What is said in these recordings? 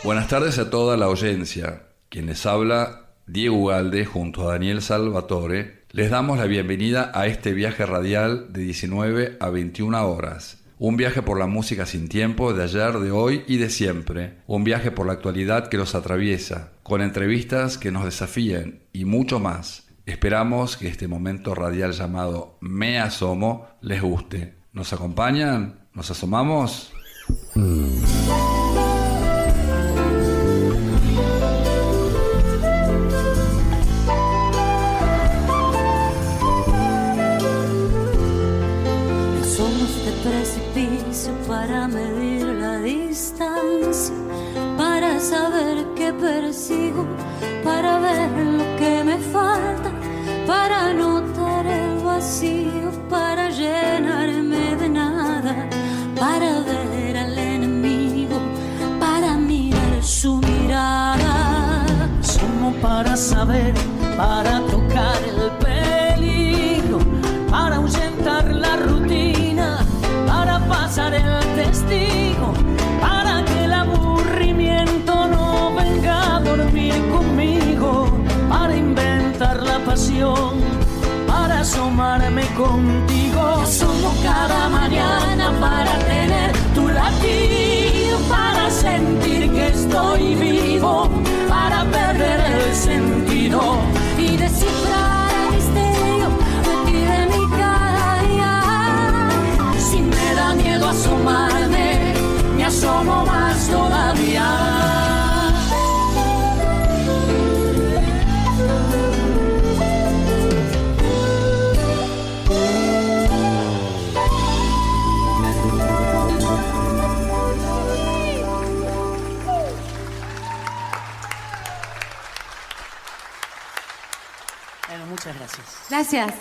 Buenas tardes a toda la audiencia. Quien les habla, Diego Ugalde, junto a Daniel Salvatore, les damos la bienvenida a este viaje radial de 19 a 21 horas. Un viaje por la música sin tiempo de ayer, de hoy y de siempre. Un viaje por la actualidad que los atraviesa, con entrevistas que nos desafíen y mucho más. Esperamos que este momento radial llamado Me Asomo les guste. ¿Nos acompañan? ¿Nos asomamos? Precipicio para medir la distancia, para saber qué persigo, para ver lo que me falta, para notar el vacío, para llenarme de nada, para ver al enemigo, para mirar su mirada. Somos para saber, para tocar el peligro, para ahuyentar la rutina, para pasar el testigo, para que el aburrimiento no venga a dormir conmigo, para inventar la pasión, para asomarme contigo. Somos cada mañana para tener tu latido, para sentir que estoy vivo, para perder el sentido y descifrar el misterio de ti, de mi cada día. Si me da miedo asomarme, me asomo más todavía. Bueno, muchas gracias. Gracias.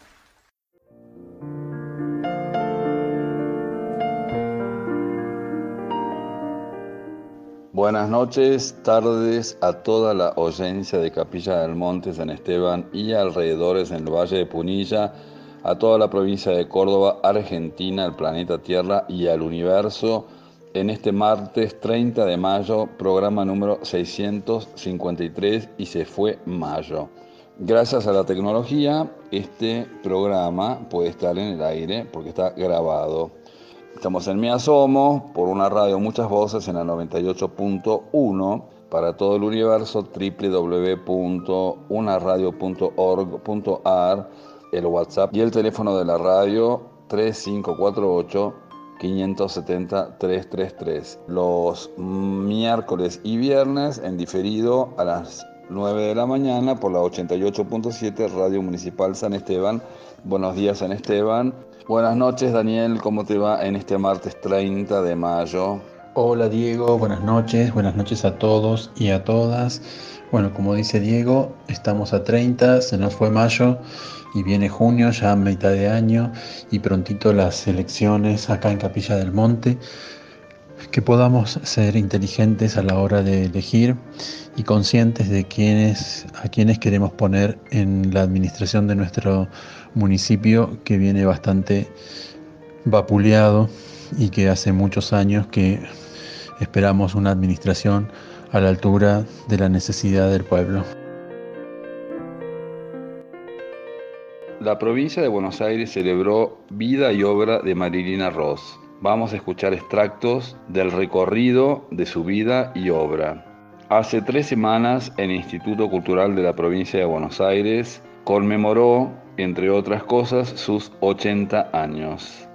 Buenas noches, tardes a toda la audiencia de Capilla del Monte, San Esteban y alrededores en el Valle de Punilla, a toda la provincia de Córdoba, Argentina, el planeta Tierra y al universo, en este martes 30 de mayo, programa número 653 y se fue mayo. Gracias a la tecnología, este programa puede estar en el aire porque está grabado. Estamos en Me Asomo, por una radio Muchas Voces en la 98.1, para todo el universo, www.unaradio.org.ar, el WhatsApp y el teléfono de la radio 3548-570-333. Los miércoles y viernes en diferido a las 9 de la mañana por la 88.7 Radio Municipal San Esteban. Buenos días, San Esteban. Buenas noches, Daniel, ¿cómo te va en este martes 30 de mayo? Hola Diego, buenas noches a todos y a todas. Bueno, como dice Diego, estamos a 30, se nos fue mayo y viene junio, ya a mitad de año y prontito las elecciones acá en Capilla del Monte. Que podamos ser inteligentes a la hora de elegir y conscientes de a quienes queremos poner en la administración de nuestro municipio, que viene bastante vapuleado y que hace muchos años que esperamos una administración a la altura de la necesidad del pueblo. La provincia de Buenos Aires celebró Vida y Obra de Marilina Ross. Vamos a escuchar extractos del recorrido de su vida y obra. Hace 3 semanas, el Instituto Cultural de la Provincia de Buenos Aires conmemoró, entre otras cosas, sus 80 años.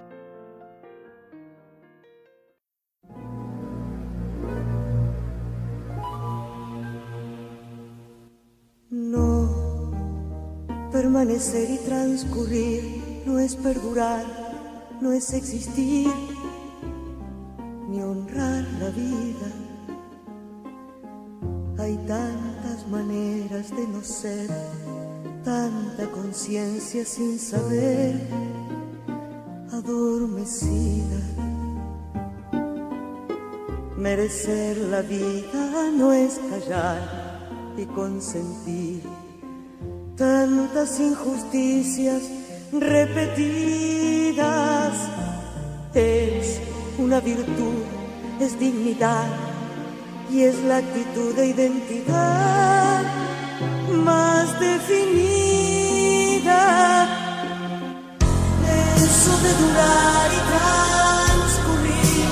No, permanecer y transcurrir no es perdurar, no es existir, ni honrar la vida. Hay tantas maneras de no ser, tanta conciencia sin saber, adormecida. Merecer la vida no es callar y consentir tantas injusticias repetidas. Es una virtud, es dignidad, y es la actitud de identidad más definida. Eso de durar y transcurrir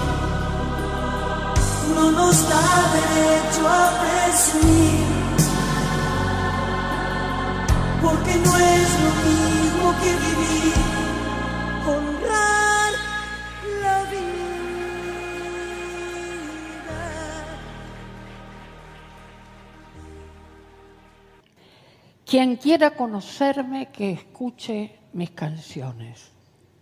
no nos da derecho a presumir, porque no es lo mismo que vivir, honrar la vida. Quien quiera conocerme, que escuche mis canciones.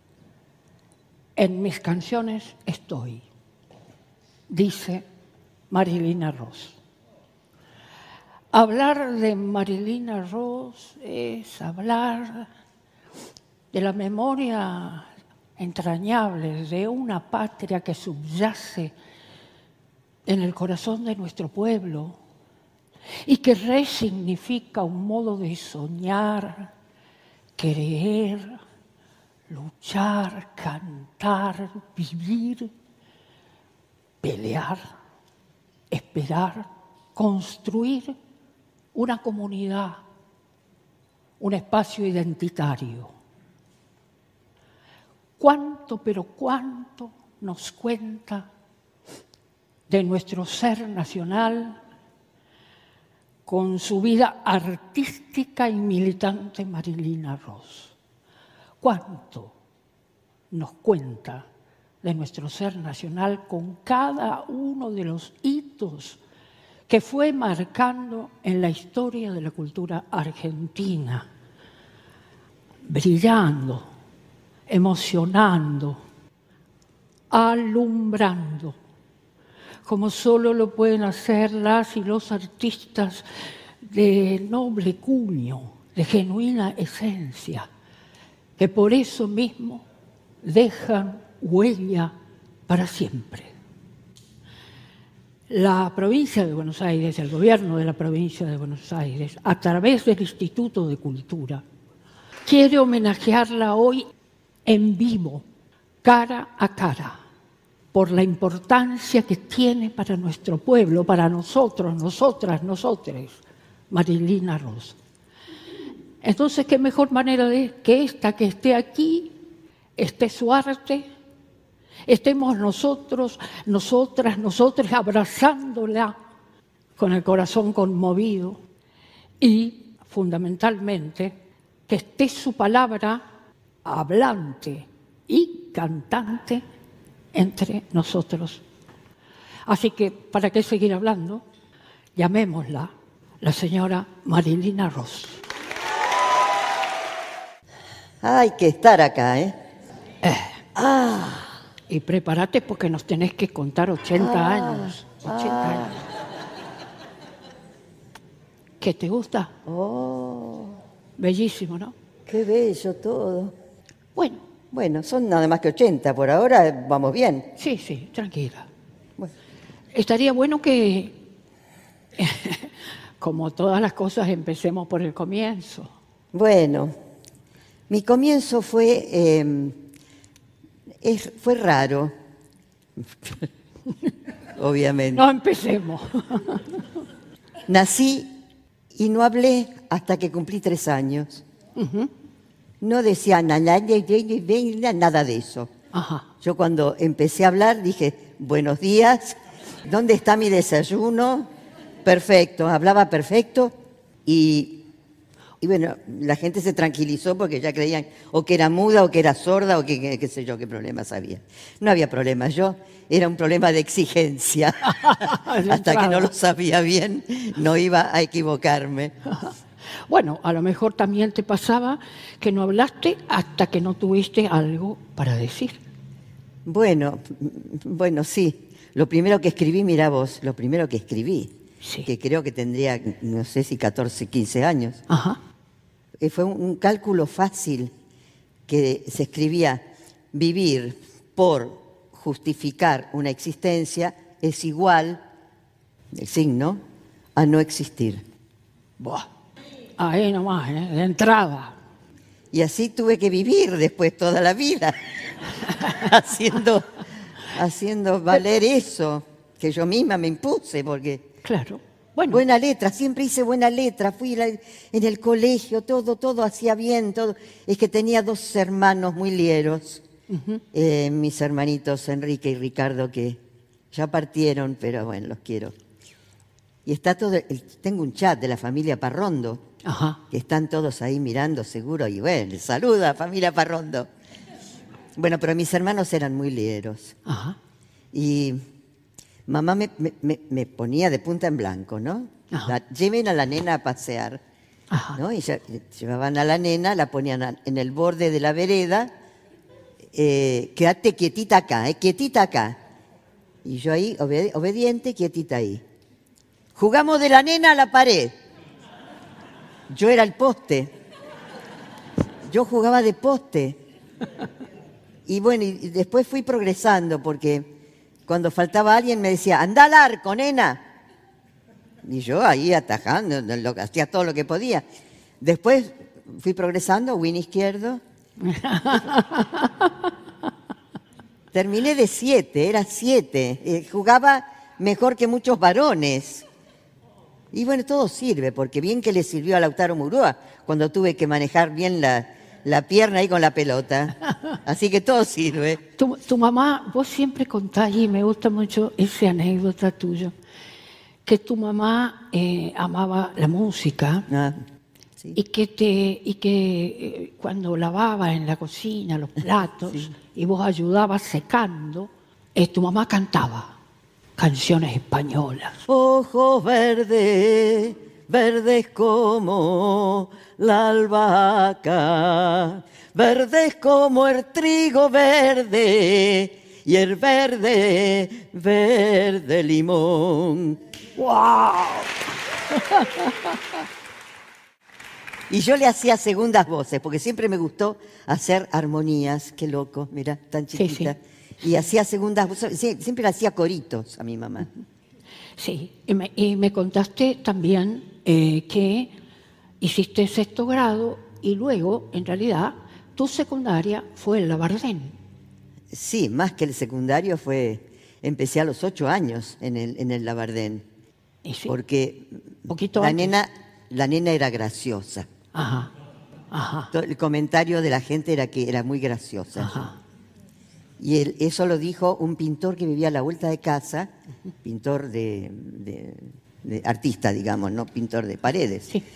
En mis canciones estoy, dice Marilina Ross. Hablar de Marilina Ross es hablar de la memoria entrañable de una patria que subyace en el corazón de nuestro pueblo y que resignifica un modo de soñar, querer, luchar, cantar, vivir, pelear, esperar, construir una comunidad, un espacio identitario. ¿Cuánto, pero cuánto nos cuenta de nuestro ser nacional con su vida artística y militante Marilina Ross? ¿Cuánto nos cuenta de nuestro ser nacional con cada uno de los hitos que fue marcando en la historia de la cultura argentina, brillando, emocionando, alumbrando, como solo lo pueden hacer las y los artistas de noble cuño, de genuina esencia, que por eso mismo dejan huella para siempre. La provincia de Buenos Aires, el gobierno de la provincia de Buenos Aires, a través del Instituto de Cultura, quiere homenajearla hoy en vivo, cara a cara, por la importancia que tiene para nuestro pueblo, para nosotros, nosotras, nosotres, Marilina Ross. Entonces, ¿qué mejor manera que esta, que esté aquí, esté su arte, estemos nosotros, nosotras, nosotres abrazándola con el corazón conmovido y, fundamentalmente, que esté su palabra hablante y cantante entre nosotros. Así que, ¿para qué seguir hablando? Llamémosla la señora Marilina Ross. Hay que estar acá, ¿eh? Y prepárate porque nos tenés que contar 80 años. 80 años. ¿Qué te gusta? Oh, Bellísimo, ¿no? qué bello todo. Bueno, Bueno, son nada más que 80, por ahora vamos bien. sí, tranquila. Bueno, Estaría bueno que, como todas las cosas, empecemos por el comienzo. Bueno, mi comienzo fue raro, obviamente. No empecemos. Nací y no hablé hasta que cumplí 3 años. No decía nada de eso. Ajá. Yo cuando empecé a hablar dije, buenos días, ¿dónde está mi desayuno? Perfecto, hablaba perfecto y bueno, la gente se tranquilizó porque ya creían o que era muda o que era sorda o que qué sé yo qué problemas había. No había problemas, era un problema de exigencia. Hasta que no lo sabía bien, no iba a equivocarme. Bueno, a lo mejor también te pasaba que no hablaste hasta que no tuviste algo para decir. Bueno, sí. Lo primero que escribí, mira vos, Sí. que creo que tendría, no sé si 14, 15 años. Ajá. Fue un cálculo fácil que se escribía: vivir por justificar una existencia es igual, el signo, a no existir. Buah. Ahí nomás, de entrada. Y así tuve que vivir después toda la vida, haciendo valer eso. que yo misma me impuse, porque... Claro. Bueno, Buena letra, siempre hice buena letra, en el colegio, todo hacía bien, todo. Es que tenía 2 hermanos muy lieros, mis hermanitos Enrique y Ricardo, que ya partieron, pero bueno, los quiero. Y está tengo un chat de la familia Parrondo, ajá. que están todos ahí mirando seguro, y bueno, saluda familia Parrondo. Bueno, pero mis hermanos eran muy lieros. Ajá. Y mamá me ponía de punta en blanco, ¿no? Ajá. Lleven a la nena a pasear, Ajá. ¿no? Y llevaban a la nena, la ponían en el borde de la vereda, quédate quietita acá, quietita acá. Y yo ahí, obediente, quietita ahí. Jugamos de la nena a la pared. Yo era el poste. Yo jugaba de poste. Y bueno, y después fui progresando, porque cuando faltaba alguien me decía, anda al arco, nena. Y yo ahí atajando, hacía todo lo que podía. Después fui progresando, win izquierdo. Terminé de 7, era 7. Jugaba mejor que muchos varones. Y bueno, todo sirve, porque bien que le sirvió a Lautaro Murúa cuando tuve que manejar bien la pierna ahí con la pelota. Así que todo sirve. Tu mamá, vos siempre contás, y me gusta mucho esa anécdota tuya, que tu mamá amaba la música Sí. y que cuando lavaba en la cocina los platos y vos ayudabas secando, tu mamá cantaba canciones españolas. Ojos verdes, verdes como la albahaca, verdes como el trigo verde y el verde, verde limón. ¡Wow! Y yo le hacía segundas voces, porque siempre me gustó hacer armonías. Qué loco, mira, tan chiquita. Sí. Y hacía segundas voces, siempre le hacía coritos a mi mamá. Sí, y me contaste también que hiciste 6º grado y luego, en realidad, tu secundaria fue en Labardén. Sí, más que el secundario empecé a los 8 años en el Labardén. Y sí, Porque poquito la antes. nena era graciosa. Ajá, ajá, El comentario de la gente era que era muy graciosa. ajá. Y eso lo dijo un pintor que vivía a la vuelta de casa, pintor de artista, digamos, no pintor de paredes. Sí.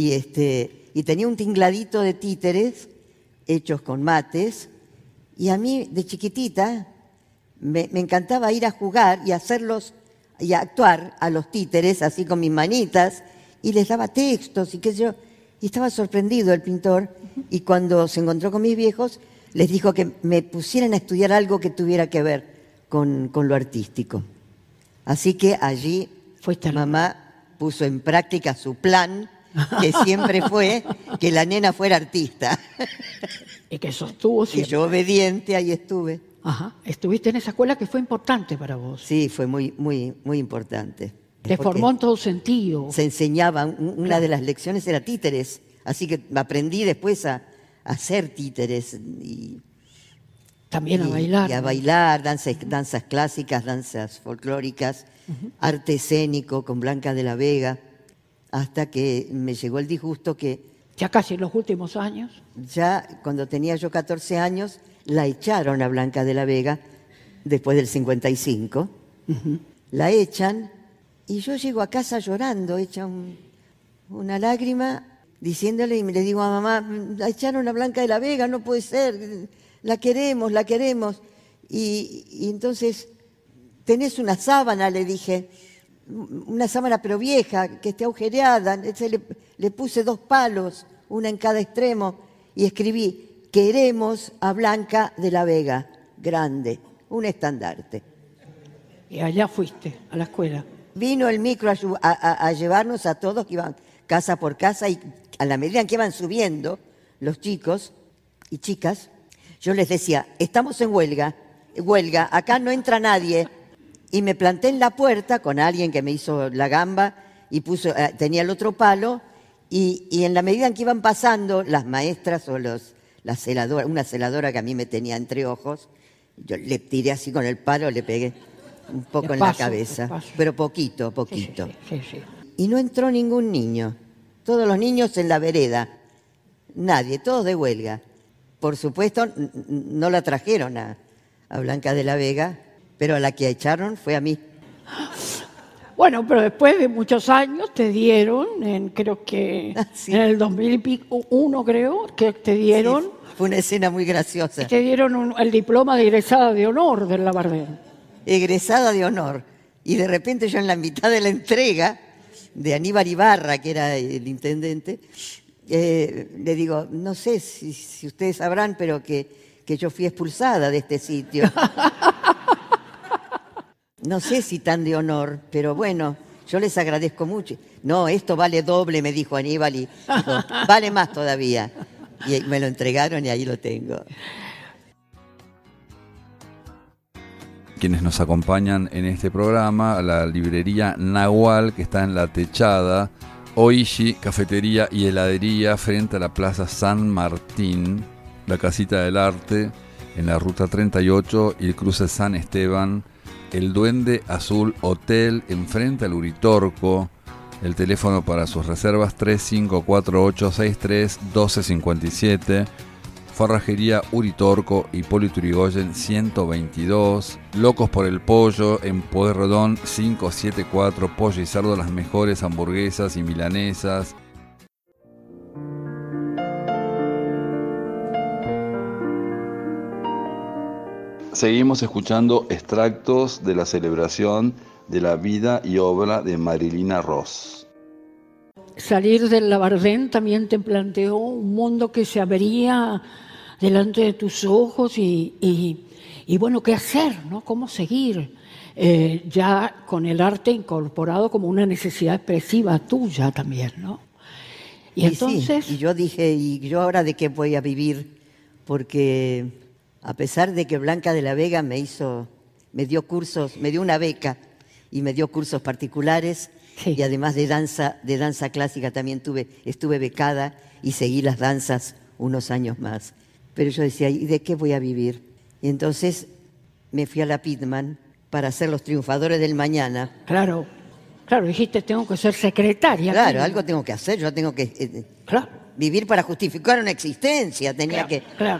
Y tenía un tingladito de títeres hechos con mates. Y a mí, de chiquitita, me encantaba ir a jugar y hacerlos y a actuar a los títeres, así con mis manitas, y les daba textos y qué sé yo. Y estaba sorprendido el pintor. Y cuando se encontró con mis viejos, les dijo que me pusieran a estudiar algo que tuviera que ver con lo artístico. Así que allí mamá puso en práctica su plan, que siempre fue que la nena fuera artista. Y que sostuvo Y siempre. yo obediente ahí estuve. Ajá. Estuviste en esa escuela que fue importante para vos. Sí, fue muy, muy, muy importante. Te Porque formó en todo sentido. se enseñaba, una de las lecciones era títeres, así que aprendí después a hacer títeres y También a bailar. Y a ¿no? bailar, danzas clásicas, danzas folclóricas, arte escénico con Blanca de la Vega, hasta que me llegó el disgusto que Ya casi en los últimos años. ya cuando tenía yo 14 años, la echaron a Blanca de la Vega, después del 55. La echan y yo llego a casa llorando, hecha una lágrima, diciéndole, y le digo a mamá, la echaron a Blanca de la Vega, no puede ser, la queremos, la queremos. Y entonces, tenés una sábana, le dije, una sábana pero vieja, que esté agujereada. Le puse 2 palos, una en cada extremo, y escribí, queremos a Blanca de la Vega, grande, un estandarte. Y allá fuiste, a la escuela. Vino el micro a llevarnos a todos, que iban casa por casa, y a la medida en que iban subiendo los chicos y chicas, yo les decía, estamos en huelga, acá no entra nadie. Y me planté en la puerta con alguien que me hizo la gamba y tenía el otro palo, y en la medida en que iban pasando las maestras o la celadora, una celadora que a mí me tenía entre ojos, yo le tiré así con el palo, le pegué. un poco en Despacio, la cabeza, despacio. pero poquito, poquito. Sí, sí. Y no entró ningún niño. Todos los niños en la vereda. Nadie, todos de huelga. Por supuesto, no la trajeron a Blanca de la Vega, pero a la que echaron fue a mí. Bueno, pero después de muchos años te dieron, creo que Sí. en el 2001 creo, que te dieron, Sí, fue una escena muy graciosa. te dieron el diploma de egresada de honor del Labardén. Egresada de honor. Y de repente yo en la mitad de la entrega de Aníbal Ibarra, que era el intendente, le digo, no sé si ustedes sabrán, pero que yo fui expulsada de este sitio. No sé si tan de honor, pero bueno, yo les agradezco mucho. No, esto vale doble, me dijo Aníbal, y dijo, vale más todavía. Y me lo entregaron y ahí lo tengo. Quienes nos acompañan en este programa, la librería Nahual, que está en La Techada, Oishi, cafetería y heladería frente a la Plaza San Martín, la Casita del Arte en la Ruta 38 y el cruce San Esteban, el Duende Azul Hotel enfrente al Uritorco, el teléfono para sus reservas 3548631257, Forrajería Uritorco, Hipólito Yrigoyen 122, Locos por el Pollo en Pueyrredón 574, Pollo y Cerdo, las mejores hamburguesas y milanesas. Seguimos escuchando extractos de la celebración de la vida y obra de Marilina Ross. Salir del Labardén también te planteó un mundo que se abría delante de tus ojos y bueno, ¿qué hacer? ¿No? ¿Cómo seguir? Ya con el arte incorporado como una necesidad expresiva tuya también, ¿no? Y entonces... Sí, y yo dije, ¿y yo ahora de qué voy a vivir? Porque a pesar de que Blanca de la Vega me dio cursos, me dio una beca y me dio cursos particulares, Sí. y además de danza clásica también estuve becada y seguí las danzas unos años más. Pero yo decía, ¿y de qué voy a vivir? Y entonces me fui a la Pitman para ser los triunfadores del mañana. Claro, dijiste, tengo que ser secretaria. Claro, algo tengo que hacer, yo tengo que Claro, vivir para justificar una existencia, tenía que... claro.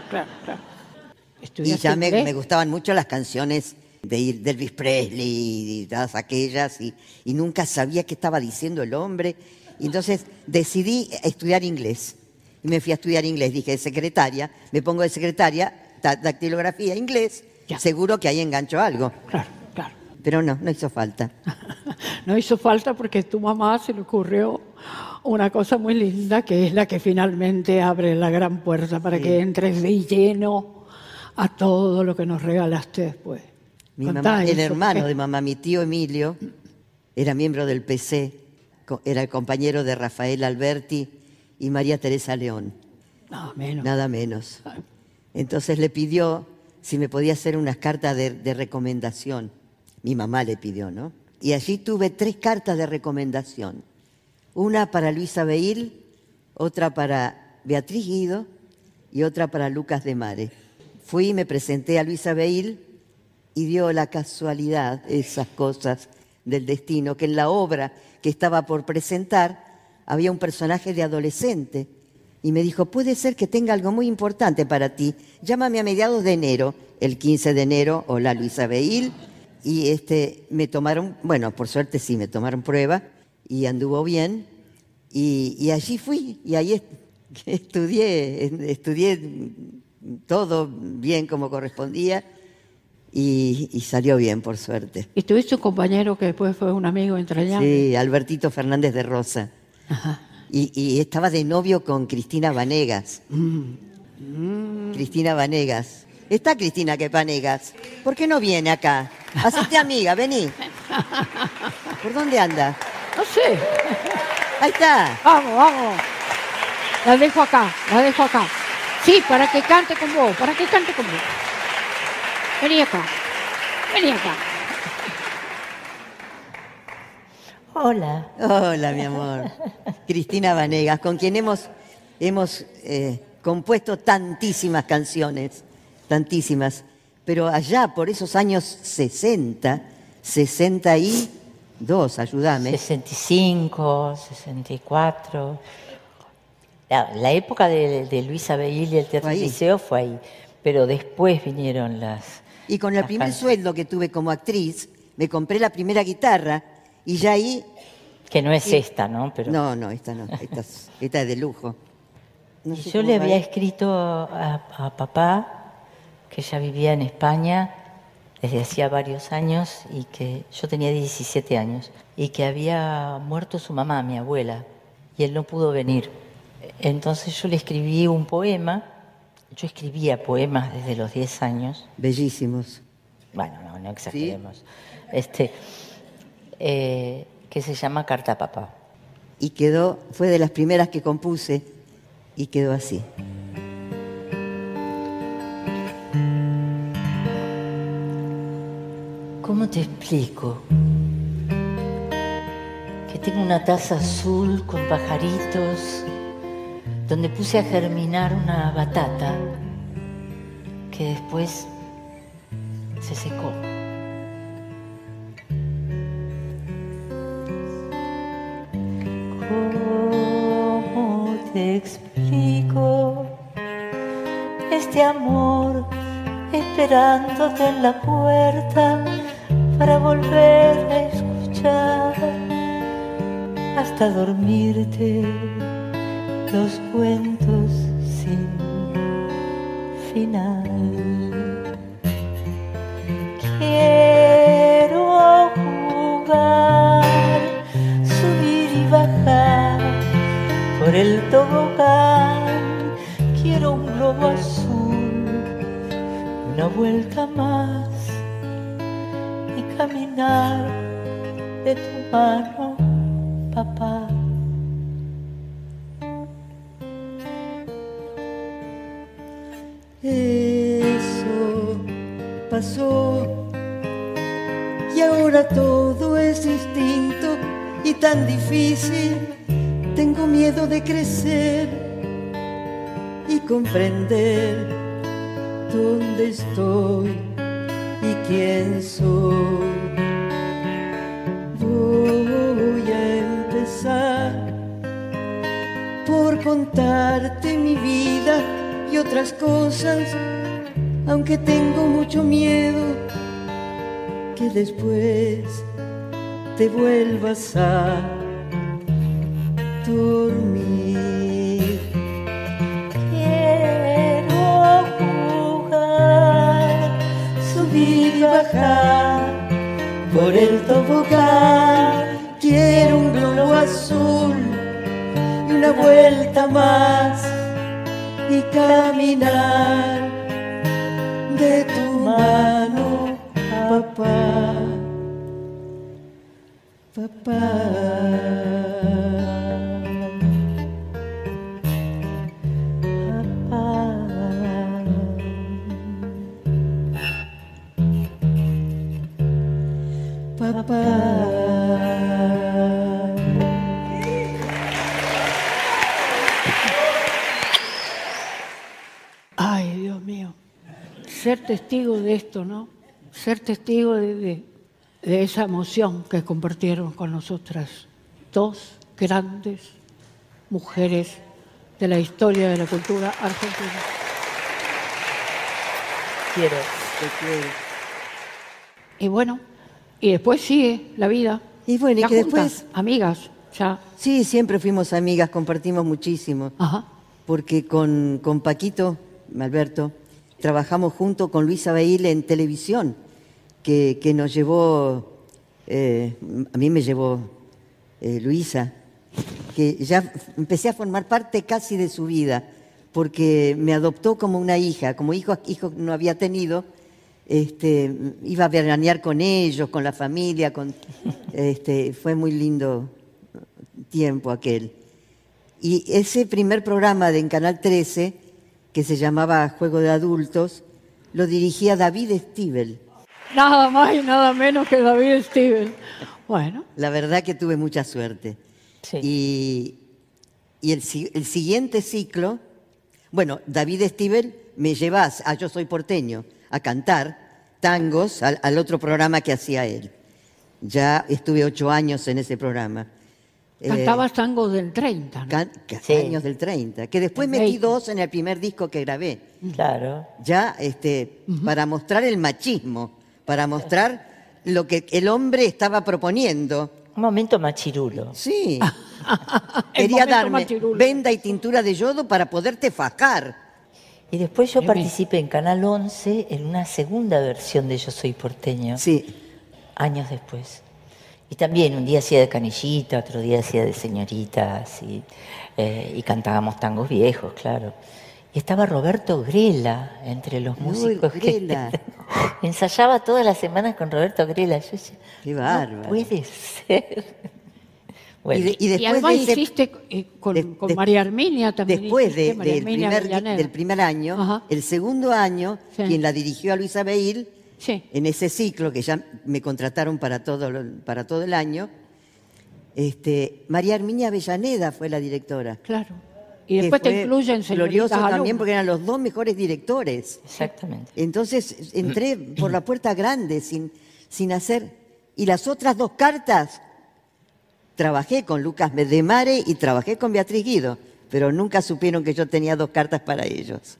Y ¿Estudiaste ya inglés? me gustaban mucho las canciones de Elvis Presley y todas aquellas, y nunca sabía qué estaba diciendo el hombre. Y entonces decidí estudiar inglés. Y me fui a estudiar inglés. Dije, secretaria, me pongo de secretaria, dactilografía, inglés, Ya. seguro que ahí engancho algo. Claro. Pero no hizo falta. No hizo falta porque a tu mamá se le ocurrió una cosa muy linda, que es la que finalmente abre la gran puerta para que entres de lleno a todo lo que nos regalaste después. Mi Contá mamá, el eso, hermano porque- de mamá, mi tío Emilio, era miembro del PC, era el compañero de Rafael Alberti y María Teresa León, No, menos. nada menos. Entonces le pidió si me podía hacer unas cartas de recomendación. Mi mamá le pidió, ¿no? Y allí tuve 3 cartas de recomendación. Una para Luisa Beil, otra para Beatriz Guido y otra para Lucas de Mare. Fui y me presenté a Luisa Beil y dio la casualidad, esas cosas del destino, que en la obra que estaba por presentar había un personaje de adolescente. Y me dijo, puede ser que tenga algo muy importante para ti. Llámame a mediados de enero. El 15 de enero, hola Luisa Beil. Y me tomaron, bueno, por suerte sí, me tomaron prueba y anduvo bien. Y allí fui y ahí estudié todo bien como correspondía y salió bien, por suerte. Y tuviste un compañero que después fue un amigo entrañable. Sí, Albertito Fernández de Rosa. Ajá. Y estaba de novio con Cristina Vanegas. Cristina Vanegas. Está Cristina Vanegas. ¿Por qué no viene acá? Hacete amiga, vení. ¿Por dónde anda? No sé. Ahí está. Vamos. La dejo acá. Sí, para que cante con vos. Vení acá. Hola. Hola, mi amor. Cristina Vanegas, con quien hemos compuesto tantísimas canciones, tantísimas. Pero allá, por esos años 60, 62, ayúdame. 65, 64. La época de Luisa Beil y el Teatro Liceo fue ahí, pero después vinieron las... Y con el primer sueldo que tuve como actriz, me compré la primera guitarra y ya ahí... Que no es esta, ¿no? Pero... No, esta no, esta es de lujo. No sé yo le había escrito a papá, que ya vivía en España desde hacía varios años, y que yo tenía 17 años, y que había muerto su mamá, mi abuela, y él no pudo venir. Entonces yo le escribí un poema. Yo escribía poemas desde los 10 años. Bellísimos. Bueno, no exageremos. ¿Sí? Que se llama Carta a Papá. Y fue de las primeras que compuse, y quedó así. ¿Cómo te explico? Que tengo una taza azul con pajaritos, donde puse a germinar una batata que después se secó. ¿Cómo te explico este amor esperándote en la puerta para volver a escuchar hasta dormirte los cuentos sin final? Quiero jugar, subir y bajar por el tobogán. Quiero un globo azul, una vuelta más y caminar de tu mano, papá. Eso pasó y ahora todo es distinto y tan difícil. Tengo miedo de crecer y comprender dónde estoy y quién soy. Voy a empezar por contarte mi vida y otras cosas, aunque tengo mucho miedo que después te vuelvas a dormir. Quiero jugar, subir y bajar por el tobogán. Quiero un globo azul y una vuelta más y caminar de tu mano, papá, papá. Papá. Ay, Dios mío. Ser testigo de esto, ¿no? Ser testigo de esa emoción que compartieron con nosotras dos grandes mujeres de la historia de la cultura argentina. Quiero. Y bueno, y después sigue la vida. Y bueno, y ya que juntas, después... amigas, ya. Sí, siempre fuimos amigas, compartimos muchísimo. Ajá. Porque con Paquito, Alberto, trabajamos junto con Luisa Beil en televisión, que nos llevó, a mí me llevó Luisa, que ya empecé a formar parte casi de su vida, porque me adoptó como una hija, como hijo no había tenido, iba a veranear con ellos, con la familia, fue muy lindo tiempo aquel. Y ese primer programa en Canal 13, que se llamaba Juego de Adultos, lo dirigía David Stivel. Nada más y nada menos que David Stivel. Bueno. La verdad que tuve mucha suerte. Sí. Y el siguiente ciclo, bueno, David Stivel me llevas a Yo Soy Porteño a cantar tangos al otro programa que hacía él. Ya estuve 8 años en ese programa. Cantabas tango del 30, ¿no? Sí. Años del 30, que después metí 2 en el primer disco que grabé. Claro. Ya para mostrar el machismo, para mostrar lo que el hombre estaba proponiendo. Un momento machirulo. Sí. El Quería momento darme machirulo. venda y tintura de yodo para poderte fajar. Y después yo Bien. participé en Canal 11 en una segunda versión de Yo Soy Porteño, Sí. años después. Y también un día hacía de canillita, otro día hacía de señoritas y cantábamos tangos viejos, claro. Y estaba Roberto Grela entre los músicos. Grela. Ensayaba todas las semanas con Roberto Grela. Yo decía, Qué bárbaro. no puede ser. Bueno, Y después además de ese- hiciste con de- María Arminia también. Después hiciste, María Arminia Avellaneda. del primer año, Ajá. el segundo año, Sí. quien la dirigió a Luisa Beil, Sí. en ese ciclo que ya me contrataron para todo el año, María Arminia Avellaneda fue la directora. Claro. Y después que te fue incluyen glorioso señoritas también alumnas. porque eran los 2 mejores directores. exactamente. Entonces entré por la puerta grande sin hacer. Y las otras 2 cartas, trabajé con Lucas Medemare y trabajé con Beatriz Guido, pero nunca supieron que yo tenía 2 cartas para ellos.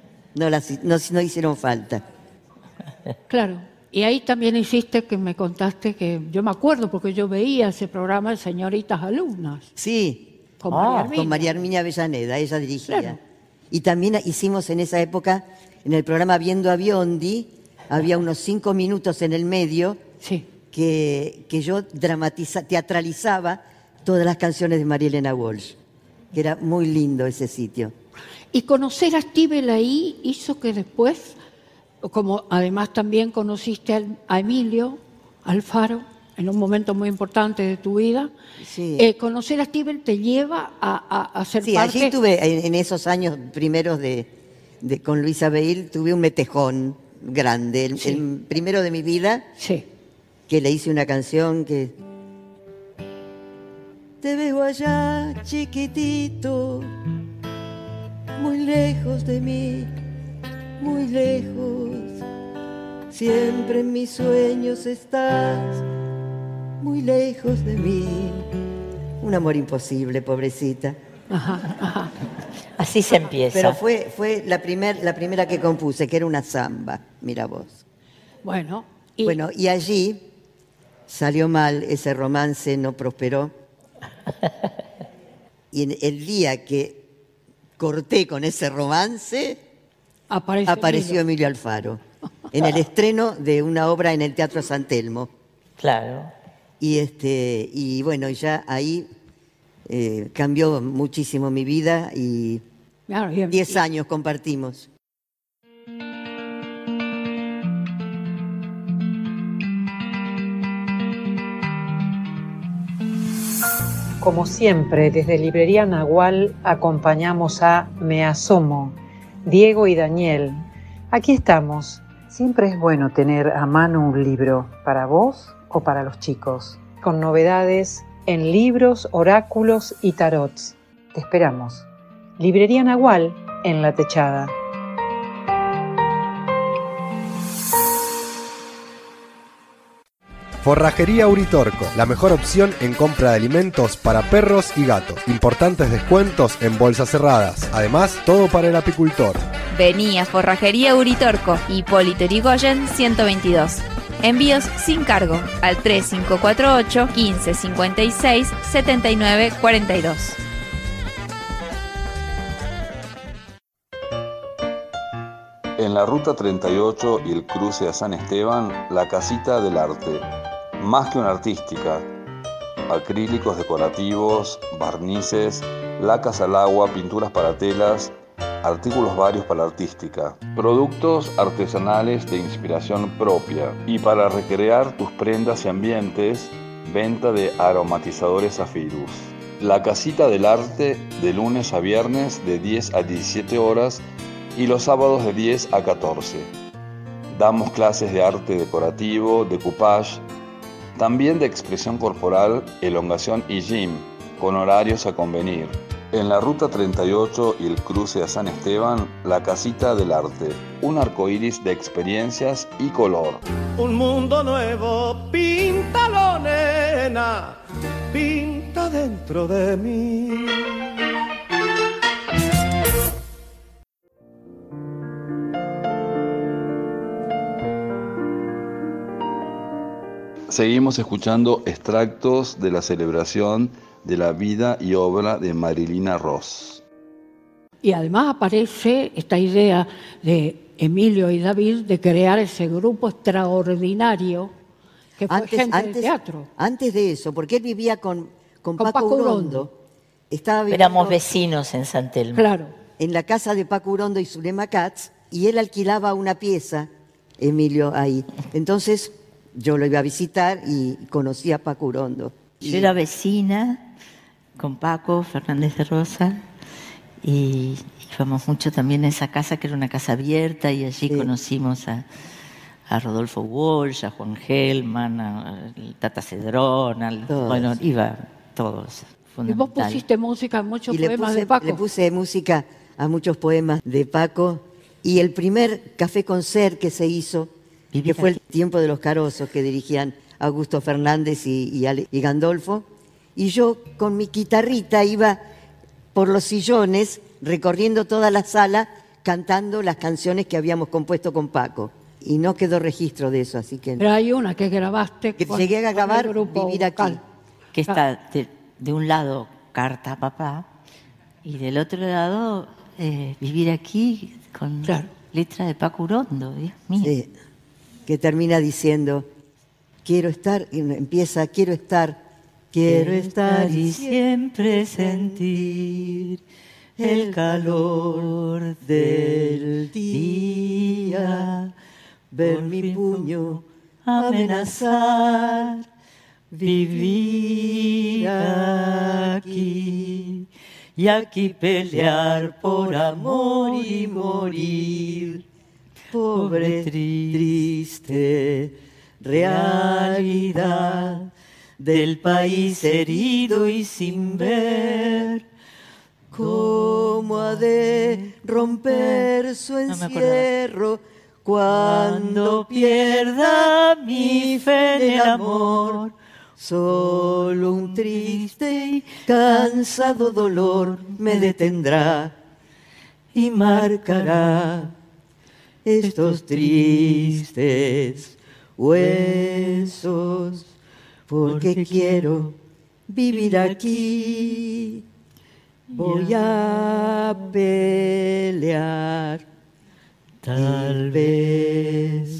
No hicieron falta. Claro. Y ahí también hiciste que me contaste que yo me acuerdo porque yo veía ese programa de señoritas alumnas Sí, con María Arminia. con María Arminia Avellaneda, ella dirigía. Claro. Y también hicimos en esa época, en el programa Viendo a Biondi, había unos 5 minutos en el medio Sí. que yo teatralizaba todas las canciones de María Elena Walsh, que era muy lindo ese sitio. Y conocer a Estíbal ahí hizo que después, como además también conociste a Emilio Alfaro en un momento muy importante de tu vida, Sí. Conocer a Estíbal te lleva a ser Sí, parte... allí tuve, en esos años primeros con Luisa Beil, tuve un metejón grande, el primero de mi vida, Sí. que le hice una canción que... Te veo allá, chiquitito, muy lejos de mí, muy lejos. Siempre en mis sueños estás, muy lejos de mí. Un amor imposible, pobrecita. Así se empieza. Pero fue la primera que compuse, que era una samba, mira vos. Bueno, Y allí salió mal, ese romance no prosperó. Y el día que corté con ese romance, apareció Emilio Alfaro, en el estreno de una obra en el Teatro San Telmo. Claro. Y bueno, ya ahí cambió muchísimo mi vida y claro, bien. 10 años compartimos. Como siempre, desde Librería Nahual acompañamos a Me Asomo, Diego y Daniel. Aquí estamos. Siempre es bueno tener a mano un libro, para vos o para los chicos, con novedades en libros, oráculos y tarots. Te esperamos. Librería Nahual en La Techada. Forrajería Uritorco, la mejor opción en compra de alimentos para perros y gatos. Importantes descuentos en bolsas cerradas. Además, todo para el apicultor. Vení a Forrajería Uritorco, Hipólito Yrigoyen 122. Envíos sin cargo al 3548 1556 7942. En la Ruta 38 y el cruce a San Esteban, la Casita del Arte. Más que una artística. Acrílicos decorativos, barnices, lacas al agua, pinturas para telas, artículos varios para la artística. Productos artesanales de inspiración propia. Y para recrear tus prendas y ambientes, venta de aromatizadores Zafirus. La Casita del Arte, de lunes a viernes de 10 a 17 horas y los sábados de 10 a 14. Damos clases de arte decorativo, decoupage, también de expresión corporal, elongación y gym, con horarios a convenir. En la Ruta 38 y el cruce a San Esteban, la Casita del Arte, un arcoíris de experiencias y color. Un mundo nuevo, píntalo. arena pinta dentro de mí. Seguimos escuchando extractos de la celebración de la vida y obra de Marilina Ross. Y además aparece esta idea de Emilio y David de crear ese grupo extraordinario que fue gente de teatro. Antes de eso, porque él vivía con Paco Urondo. Éramos vecinos en San Telmo. Claro. En la casa de Paco Urondo y Zulema Katz, y él alquilaba una pieza, Emilio, ahí. Entonces yo lo iba a visitar y conocí a Paco Urondo. Yo era vecina con Paco Fernández de Rosa y íbamos mucho también a esa casa, que era una casa abierta, y allí conocimos a Rodolfo Walsh, a Juan Gelman, a Tata Cedrón, bueno, iba todos. Y vos pusiste música a muchos poemas de Paco. Le puse música a muchos poemas de Paco, y el primer Café Concert que se hizo, que fue el tiempo de los Carozos, que dirigían Augusto Fernández y Gandolfo, y yo con mi guitarrita iba por los sillones recorriendo toda la sala cantando las canciones que habíamos compuesto con Paco, y no quedó registro de eso, así que... Pero hay una que grabaste que llegué a grabar, Vivir aquí, que está de un lado Carta a Papá y del otro lado Vivir aquí, con letra de Paco Urondo, Dios mío. Sí, que termina diciendo, quiero estar, y empieza, quiero estar y siempre sentir el calor del día, ver mi puño amenazar, vivir aquí y aquí pelear por amor y morir. Pobre triste realidad del país herido y sin ver cómo ha de romper su encierro cuando pierda mi fe en el amor. Solo un triste y cansado dolor me detendrá y marcará estos tristes huesos, porque quiero vivir aquí. Voy a pelear, tal vez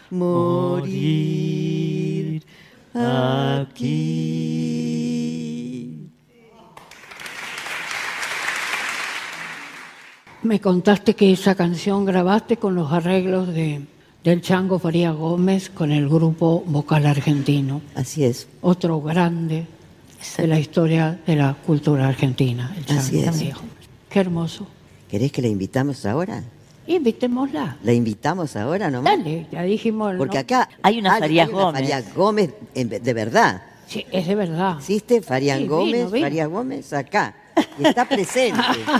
morir aquí. Me contaste que esa canción grabaste con los arreglos del Chango Farías Gómez con el grupo Vocal Argentino. Así es. Otro grande de la historia de la cultura argentina. El Chango Así es. Farías Gómez. Qué hermoso. ¿Querés que la invitamos ahora? Invitémosla. ¿La invitamos ahora nomás? Dale, ya dijimos. Porque ¿no? acá hay una Farías Gómez. Farías Gómez de verdad. Sí, es de verdad. ¿Existe Farías Sí, Gómez? vino. Farías Gómez acá. Y está presente.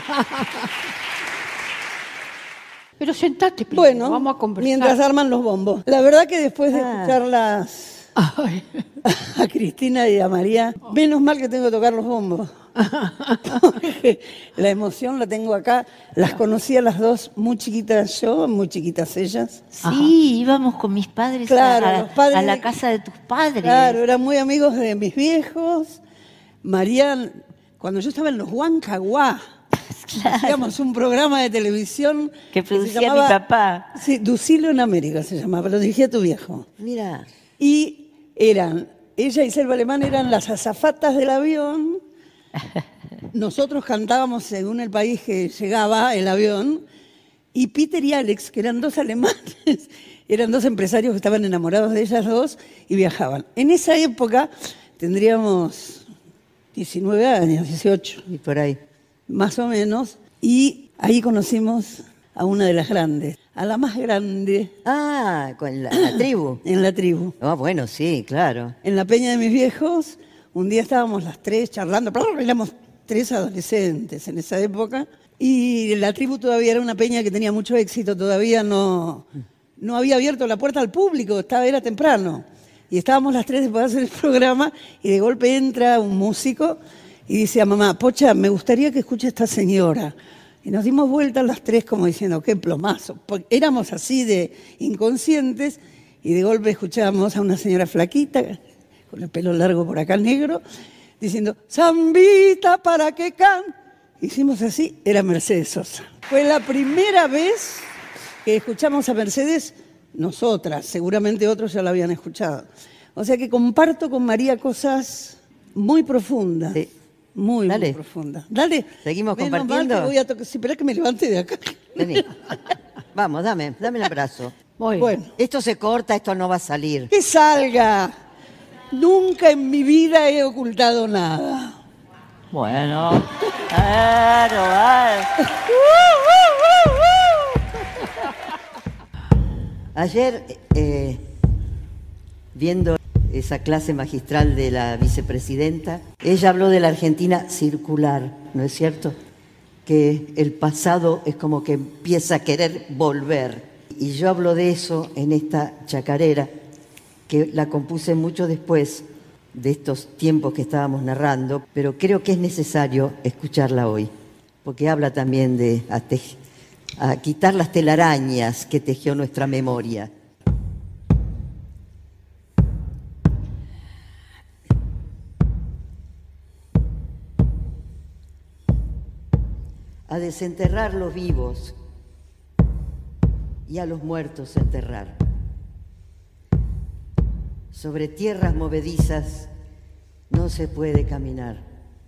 Pero sentate, primero, Bueno, vamos a conversar. mientras arman los bombos. La verdad que después de escucharlas a Cristina y a María, menos mal que tengo que tocar los bombos. Porque la emoción la tengo acá. Las conocí a las dos muy chiquitas yo, muy chiquitas ellas. Sí, íbamos con mis padres, Claro, los padres a la casa de tus padres. Claro, eran muy amigos de mis viejos. María, cuando yo estaba en los Huancahuá, hacíamos un programa de televisión que se producía llamaba, mi papá. Sí, Ducilo en América se llamaba, lo dirigía tu viejo. Mira. Y ella y Selva Alemán eran las azafatas del avión. Nosotros cantábamos según el país que llegaba el avión. Y Peter y Alex, que eran dos alemanes, eran dos empresarios que estaban enamorados de ellas dos y viajaban. En esa época tendríamos 19 años, 18. Y por ahí. Más o menos. Y ahí conocimos a una de las grandes, a la más grande. Ah, con la tribu. En la tribu. Ah, bueno, sí, claro. En la peña de mis viejos, un día estábamos las tres charlando, éramos tres adolescentes en esa época, y la tribu todavía era una peña que tenía mucho éxito, todavía no había abierto la puerta al público, era temprano. Y estábamos las 3 después de hacer el programa y de golpe entra un músico y dice a mamá, Pocha, me gustaría que escuche a esta señora. Y nos dimos vueltas las 3 como diciendo, qué plomazo. Porque éramos así de inconscientes y de golpe escuchábamos a una señora flaquita, con el pelo largo por acá negro, diciendo, zambita para que can. Hicimos así, era Mercedes Sosa. Fue la primera vez que escuchamos a Mercedes nosotras, seguramente otros ya la habían escuchado. O sea que comparto con María cosas muy profundas. Sí. Muy profundas. Dale. ¿Seguimos Menos compartiendo? mal que voy a tocar. Sí, espera que me levante de acá. Vení. Vamos, dame el abrazo. Bueno. Esto se corta, esto no va a salir. Que salga. Nunca en mi vida he ocultado nada. Bueno. Claro. Ayer, viendo esa clase magistral de la vicepresidenta, ella habló de la Argentina circular, ¿no es cierto? Que el pasado es como que empieza a querer volver. Y yo hablo de eso en esta chacarera, que la compuse mucho después de estos tiempos que estábamos narrando, pero creo que es necesario escucharla hoy, porque habla también de a quitar las telarañas que tejió nuestra memoria. A desenterrar los vivos y a los muertos enterrar. Sobre tierras movedizas no se puede caminar.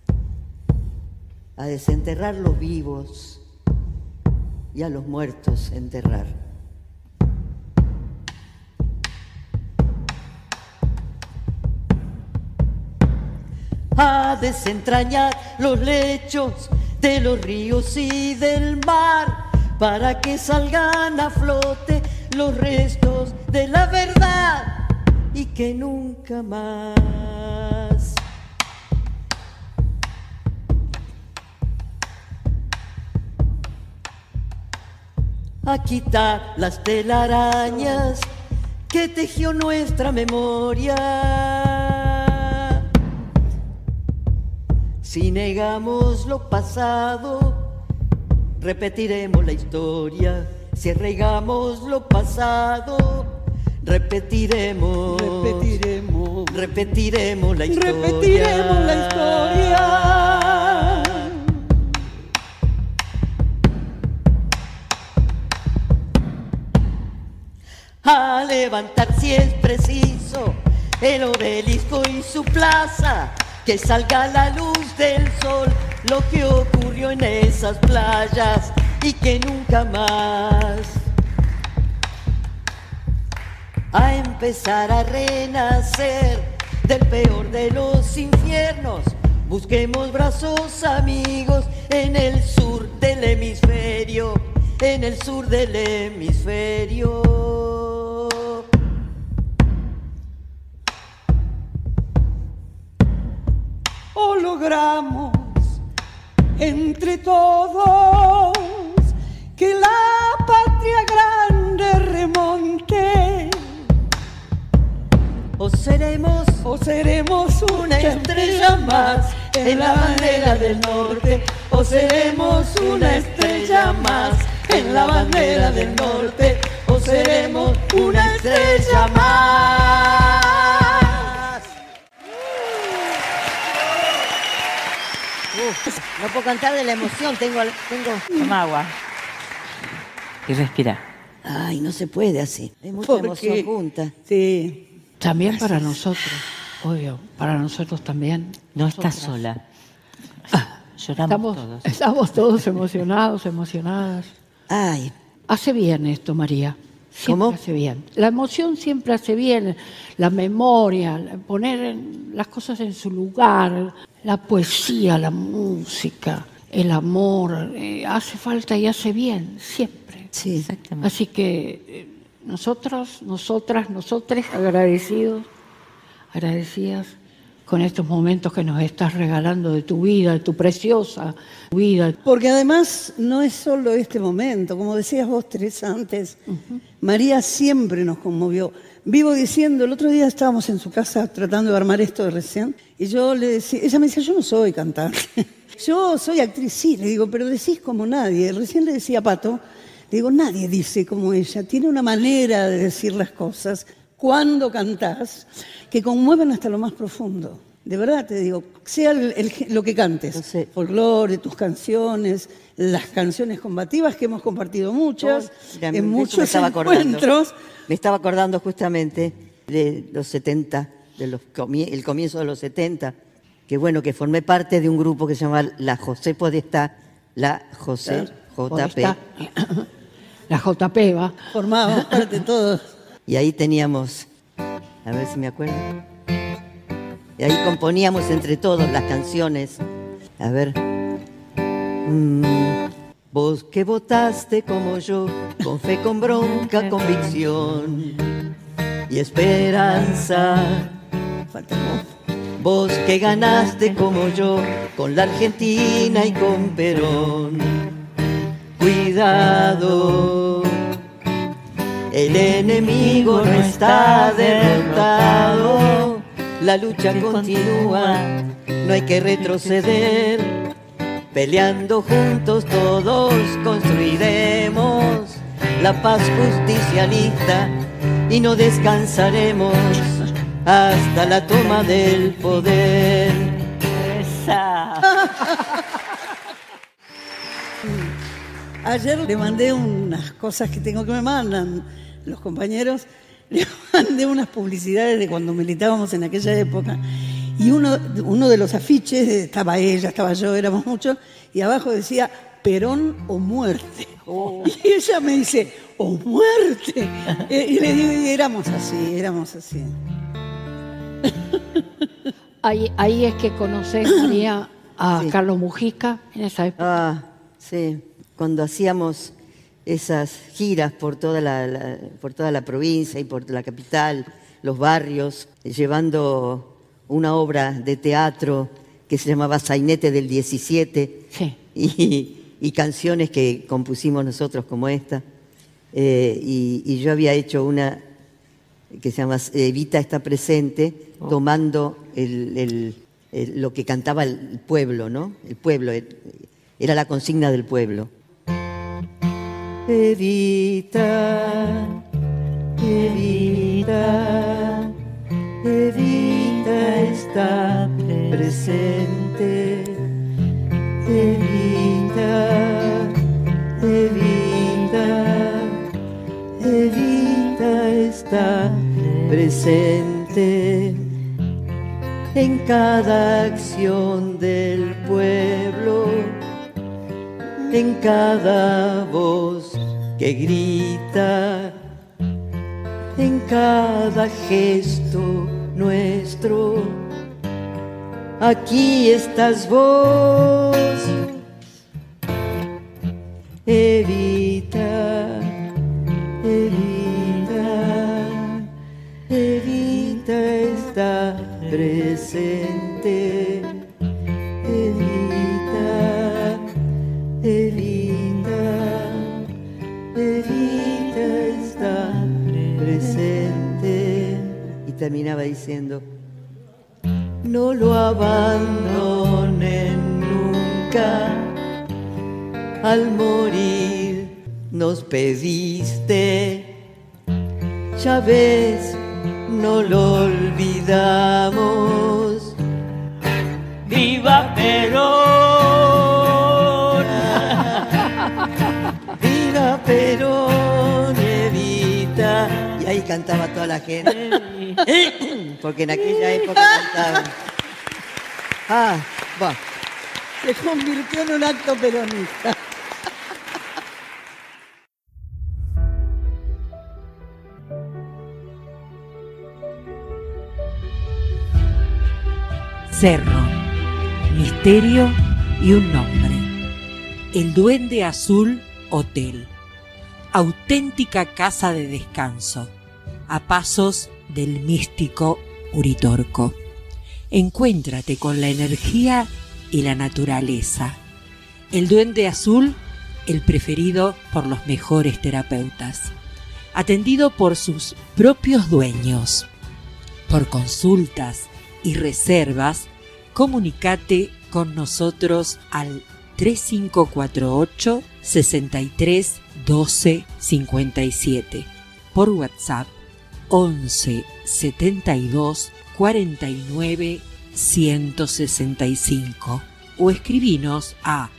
A desenterrar los vivos y a los muertos enterrar. A desentrañar los lechos de los ríos y del mar, para que salgan a flote los restos de la verdad y que nunca más a quitar las telarañas que tejió nuestra memoria. Si negamos lo pasado, repetiremos la historia. Si regamos lo pasado, repetiremos la historia. A levantar si es preciso el obelisco y su plaza, que salga a la luz del sol lo que ocurrió en esas playas y que nunca más. A empezar a renacer del peor de los infiernos, busquemos brazos amigos en el sur del hemisferio, en el sur del hemisferio. O logramos entre todos que la patria grande remonte, o seremos una estrella más en la bandera del norte, o seremos una estrella más en la bandera del norte, o seremos una estrella más. No puedo cantar de la emoción, tengo... Toma agua. Y respira. Ay, no se puede así. Hay mucha emoción junta. Sí. También para nosotros, obvio, para nosotros también. No estás sola. Lloramos todos. Estamos todos emocionados, emocionadas. Ay. Hace bien esto, María. Siempre ¿Cómo? hace bien. La emoción siempre hace bien. La memoria, poner las cosas en su lugar, la poesía, la música, el amor, hace falta y hace bien, siempre. Sí, exactamente. Así que nosotros, nosotras, agradecidas con estos momentos que nos estás regalando de tu vida, de tu preciosa vida. Porque además no es solo este momento, como decías vos, Teresa, antes, María siempre nos conmovió. vivo diciendo, el otro día estábamos en su casa tratando de armar esto de recién, y yo le decía, ella me decía, yo no soy cantante, yo soy actriz, sí, le digo, pero decís como nadie. Recién le decía a Pato, le digo, nadie dice como ella, tiene una manera de decir las cosas cuando cantás que conmueven hasta lo más profundo. De verdad te digo, sea lo que cantes, no sé, folclore, tus canciones, las canciones combativas que hemos compartido muchas, en muchos encuentros. Me estaba acordando justamente de los 70, el comienzo de los 70, que bueno, que formé parte de un grupo que se llama La José Podestá, la José JP. La JP va. Formábamos parte de todos. Y ahí teníamos, a ver si me acuerdo, y ahí componíamos entre todos las canciones. A ver. Vos que votaste como yo, con fe, con bronca, convicción y esperanza. Vos que ganaste como yo, con la Argentina y con Perón. Cuidado, el enemigo no está derrotado. La lucha continúa, no hay que retroceder. Peleando juntos todos construiremos la paz justicialista y no descansaremos hasta la toma del poder. Esa. Ayer le mandé unas cosas que tengo que me mandan los compañeros, le mandé unas publicidades de cuando militábamos en aquella época. Y uno de los afiches, estaba ella, estaba yo, éramos muchos, y abajo decía, Perón o muerte. Oh. Y ella me dice, ¿o muerte? Y le digo, y éramos así. Ahí es que conocés, María, a sí. Carlos Mujica en esa época. Ah, sí, cuando hacíamos esas giras por toda la provincia y por la capital, los barrios, llevando una obra de teatro que se llamaba Sainete del 17, sí. y canciones que compusimos nosotros como esta. Y yo había hecho una que se llama Evita está presente, tomando lo que cantaba el pueblo, ¿no? El pueblo, era la consigna del pueblo. Evita, evita, evita está presente, evita, evita, evita está presente en cada acción del pueblo, en cada voz que grita, en cada gesto nuestro. Aquí estás vos, evita, evita, evita está presente, evita, evita, evita está presente. Y terminaba diciendo, no lo abandonen nunca, al morir nos pediste, ya ves, no lo olvidamos. ¡Viva Perón! ¡Viva Perón, Evita! Y ahí cantaba toda la gente, porque en aquella época cantaban. Bueno. Se convirtió en un acto peronista. Cerro, misterio y un nombre. El Duende Azul Hotel. Auténtica casa de descanso, a pasos del místico Uritorco. Encuéntrate con la energía y la naturaleza. El Duende Azul, el preferido por los mejores terapeutas. atendido por sus propios dueños. Por consultas y reservas, comunicate con nosotros al 3548 63 12 57, por WhatsApp 11 72 49 165 o escribinos a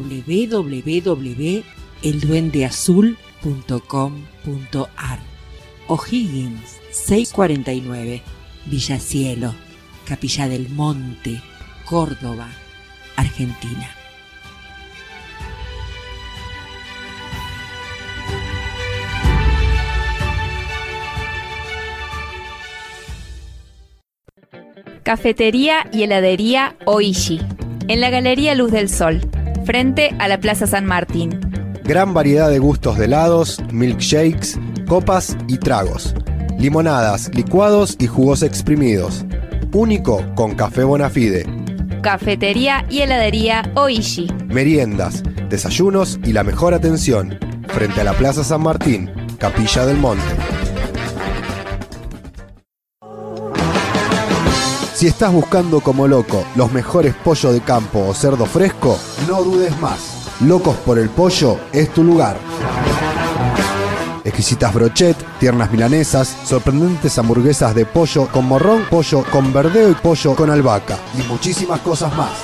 www.elduendeazul.com.ar. O'Higgins 649, Villa Cielo, Capilla del Monte, Córdoba, Argentina. Cafetería y heladería Oishi, en la Galería Luz del Sol, frente a la Plaza San Martín. Gran variedad de gustos de helados, milkshakes, copas y tragos. Limonadas, licuados y jugos exprimidos. Único con café Bonafide. Cafetería y heladería Oishi. Meriendas, desayunos y la mejor atención. Frente a la Plaza San Martín, Capilla del Monte. Si estás buscando como loco los mejores pollos de campo o cerdo fresco, no dudes más. Locos por el Pollo es tu lugar. Exquisitas brochet, tiernas milanesas, sorprendentes hamburguesas de pollo con morrón, pollo con verdeo y pollo con albahaca y muchísimas cosas más.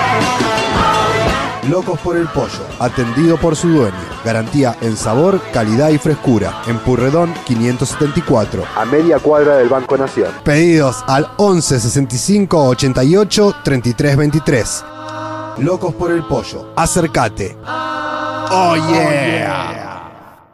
Locos por el Pollo, atendido por su dueño. Garantía en sabor, calidad y frescura. En Purredón 574, a media cuadra del Banco Nación. Pedidos al 11 65 88 33 23. Locos por el Pollo, acércate. Oh yeah.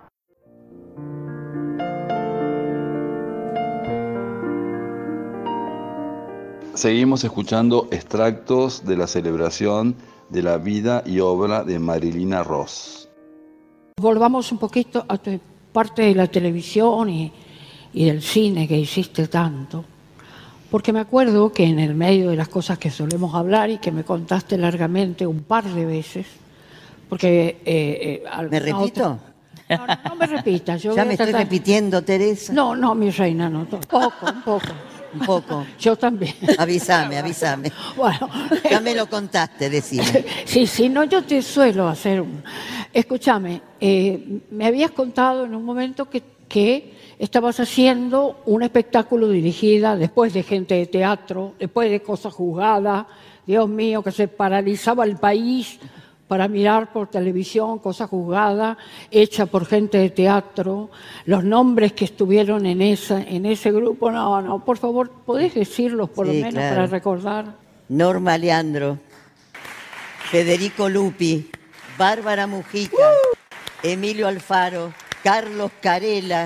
Seguimos escuchando extractos de la celebración de la vida y obra de Marilina Ross. Volvamos un poquito a tu parte de la televisión y del cine que hiciste tanto, porque me acuerdo que en el medio de las cosas que solemos hablar y que me contaste largamente un par de veces, porque... ¿Me repito? No me repitas. Ya me estoy repitiendo, Teresa. No, mi reina, no. Un poco. Un poco. Yo también. Avísame. Bueno. Ya me lo contaste, decime. Sí, no, yo te suelo hacer un... Escúchame, me habías contado en un momento que estabas haciendo un espectáculo dirigida después de Gente de Teatro, después de Cosas Juzgadas, Dios mío, que se paralizaba el país para mirar por televisión Cosas Juzgadas, hecha por Gente de Teatro, los nombres que estuvieron en ese grupo. No, por favor, ¿podés decirlos por lo menos para recordar? Norma Leandro, Federico Lupi, Bárbara Mujica, Emilio Alfaro, Carlos Carela,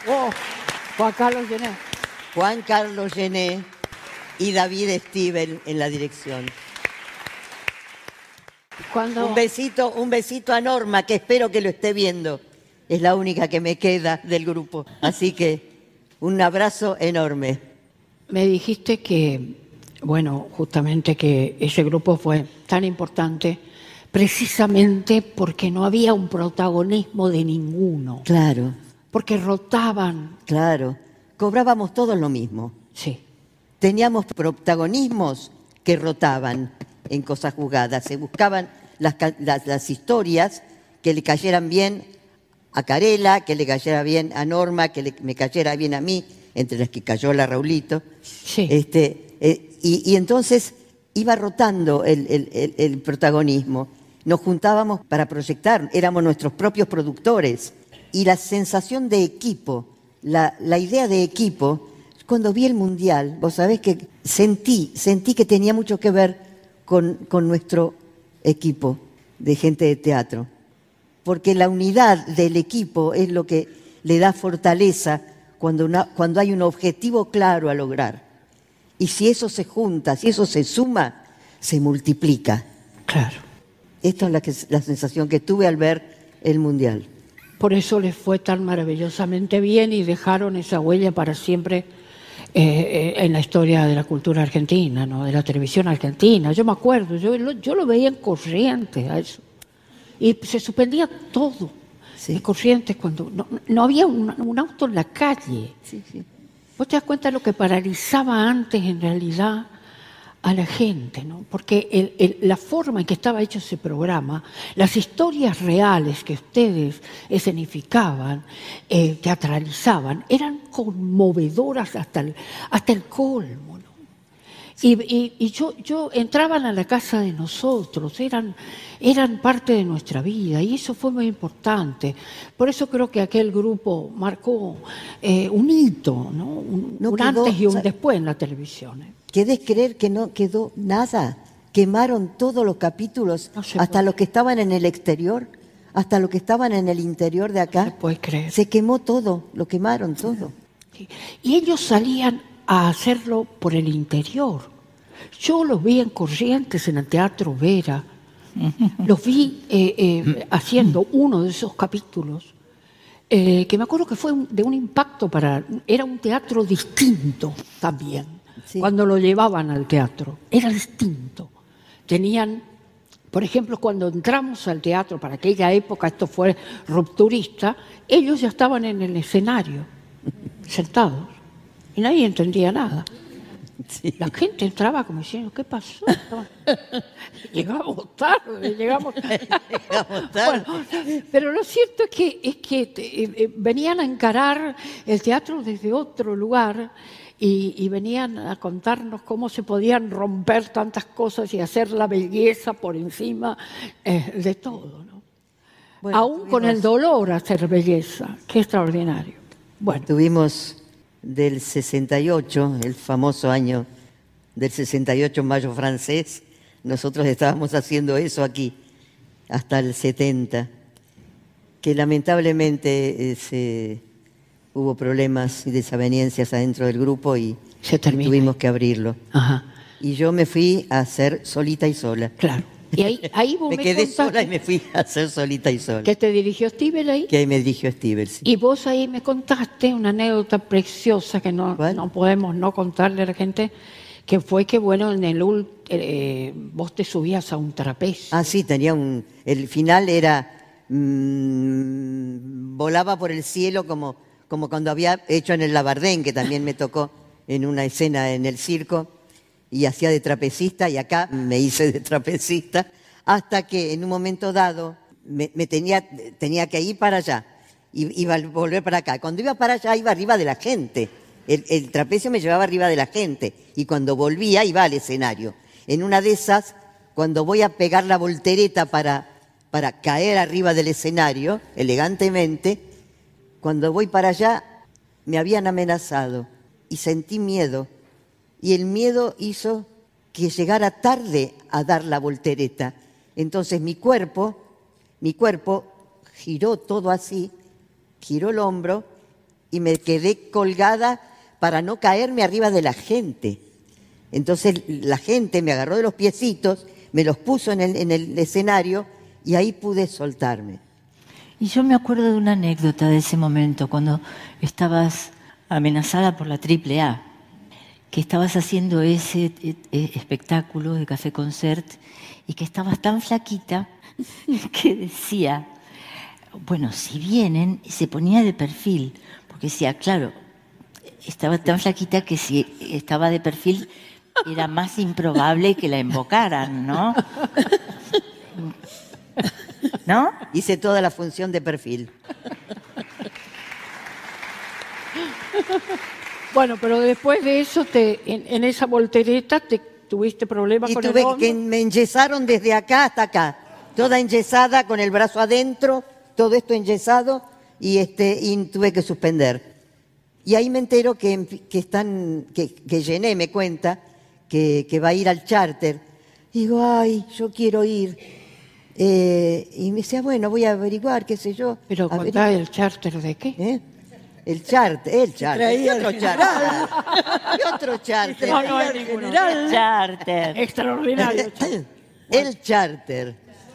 Juan Carlos Gené y David Stivel en la dirección. Un besito a Norma, que espero que lo esté viendo. Es la única que me queda del grupo. Así que un abrazo enorme. Me dijiste que, justamente que ese grupo fue tan importante precisamente porque no había un protagonismo de ninguno. Claro. Porque rotaban. Claro. Cobrábamos todos lo mismo. Sí. Teníamos protagonismos que rotaban en Cosas Juzgadas. Se buscaban las historias que le cayeran bien a Carela, que le cayera bien a Norma, que me cayera bien a mí, entre las que cayó la Raulito. Sí. Y entonces iba rotando el protagonismo. Nos juntábamos para proyectar, éramos nuestros propios productores. Y la sensación de equipo, la idea de equipo, cuando vi el Mundial, vos sabés que sentí que tenía mucho que ver con nuestro equipo de Gente de Teatro. Porque la unidad del equipo es lo que le da fortaleza cuando hay un objetivo claro a lograr. Y si eso se junta, si eso se suma, se multiplica. Claro. Esto es la sensación que tuve al ver el Mundial. Por eso les fue tan maravillosamente bien y dejaron esa huella para siempre en la historia de la cultura argentina, ¿no? De la televisión argentina. Yo me acuerdo, yo lo veía en Corrientes a eso. Y se suspendía todo. de Corrientes, cuando no había un auto en la calle. Sí, sí. Vos te das cuenta de lo que paralizaba antes en realidad a la gente, ¿no? Porque la forma en que estaba hecho ese programa, las historias reales que ustedes escenificaban, teatralizaban, eran conmovedoras hasta el colmo, ¿no? Y yo entraban a la casa de nosotros, eran parte de nuestra vida, y eso fue muy importante. Por eso creo que aquel grupo marcó un hito, ¿no? Un antes y un después en la televisión. ¿Querés creer que no quedó nada? Quemaron todos los capítulos, hasta los que estaban en el exterior, hasta los que estaban en el interior de acá. No se puede creer. Se quemó todo, lo quemaron todo. Sí. Y ellos salían a hacerlo por el interior. Yo los vi en Corrientes, en el Teatro Vera. Los vi haciendo uno de esos capítulos, que me acuerdo que fue de un impacto era un teatro distinto también. Sí. Cuando lo llevaban al teatro, era distinto. Tenían, por ejemplo, cuando entramos al teatro, para aquella época esto fue rupturista, ellos ya estaban en el escenario, sentados, y nadie entendía nada. Sí. La gente entraba como diciendo, ¿qué pasó? Llegamos tarde. Bueno, pero lo cierto es que venían a encarar el teatro desde otro lugar y venían a contarnos cómo se podían romper tantas cosas y hacer la belleza por encima de todo, ¿no? Bueno, aún con el dolor hacer belleza, qué extraordinario. Bueno, tuvimos del 68, el famoso año del 68, Mayo francés, nosotros estábamos haciendo eso aquí, hasta el 70, que lamentablemente hubo problemas y desavenencias adentro del grupo y tuvimos que abrirlo. Ajá. Y yo me fui a hacer solita y sola. Claro. Y ahí vos me quedé sola y me fui a hacer solita y sola. ¿Que te dirigió Stivel ahí? Que ahí me dirigió Stivel, sí. Y vos ahí me contaste una anécdota preciosa que no podemos no contarle a la gente, que fue que, bueno, vos te subías a un trapecio. Ah, sí, tenía el final era, volaba por el cielo como cuando había hecho en el Labardén, que también me tocó en una escena en el circo, y hacía de trapecista, y acá me hice de trapecista, hasta que en un momento dado tenía que ir para allá, y iba a volver para acá. Cuando iba para allá, iba arriba de la gente. El trapecio me llevaba arriba de la gente, y cuando volvía, iba al escenario. En una de esas, cuando voy a pegar la voltereta para caer arriba del escenario, elegantemente, cuando voy para allá, me habían amenazado, y sentí miedo. Y el miedo hizo que llegara tarde a dar la voltereta. Entonces mi cuerpo giró todo así, giró el hombro y me quedé colgada para no caerme arriba de la gente. Entonces la gente me agarró de los piecitos, me los puso en el escenario y ahí pude soltarme. Y yo me acuerdo de una anécdota de ese momento, cuando estabas amenazada por la AAA, que estabas haciendo ese espectáculo de Café Concert y que estabas tan flaquita que decía, bueno, si vienen, se ponía de perfil, porque decía, claro, estaba tan flaquita que si estaba de perfil era más improbable que la invocaran, ¿no? ¿No? Hice toda la función de perfil. Bueno, pero después de eso, en esa voltereta, tuviste problemas con el hombro. Que me enyesaron desde acá hasta acá, toda enyesada, con el brazo adentro, todo esto enyesado, y tuve que suspender. Y ahí me entero que Gené me cuenta que va a ir al charter. Digo, ay, yo quiero ir. Y me decía, bueno, voy a averiguar, qué sé yo. Pero contá, ¿el charter de qué? El charter. ¿Qué otro charter? ¿Qué otro charter? No hay ninguno. El charter. Extraordinario. El charter.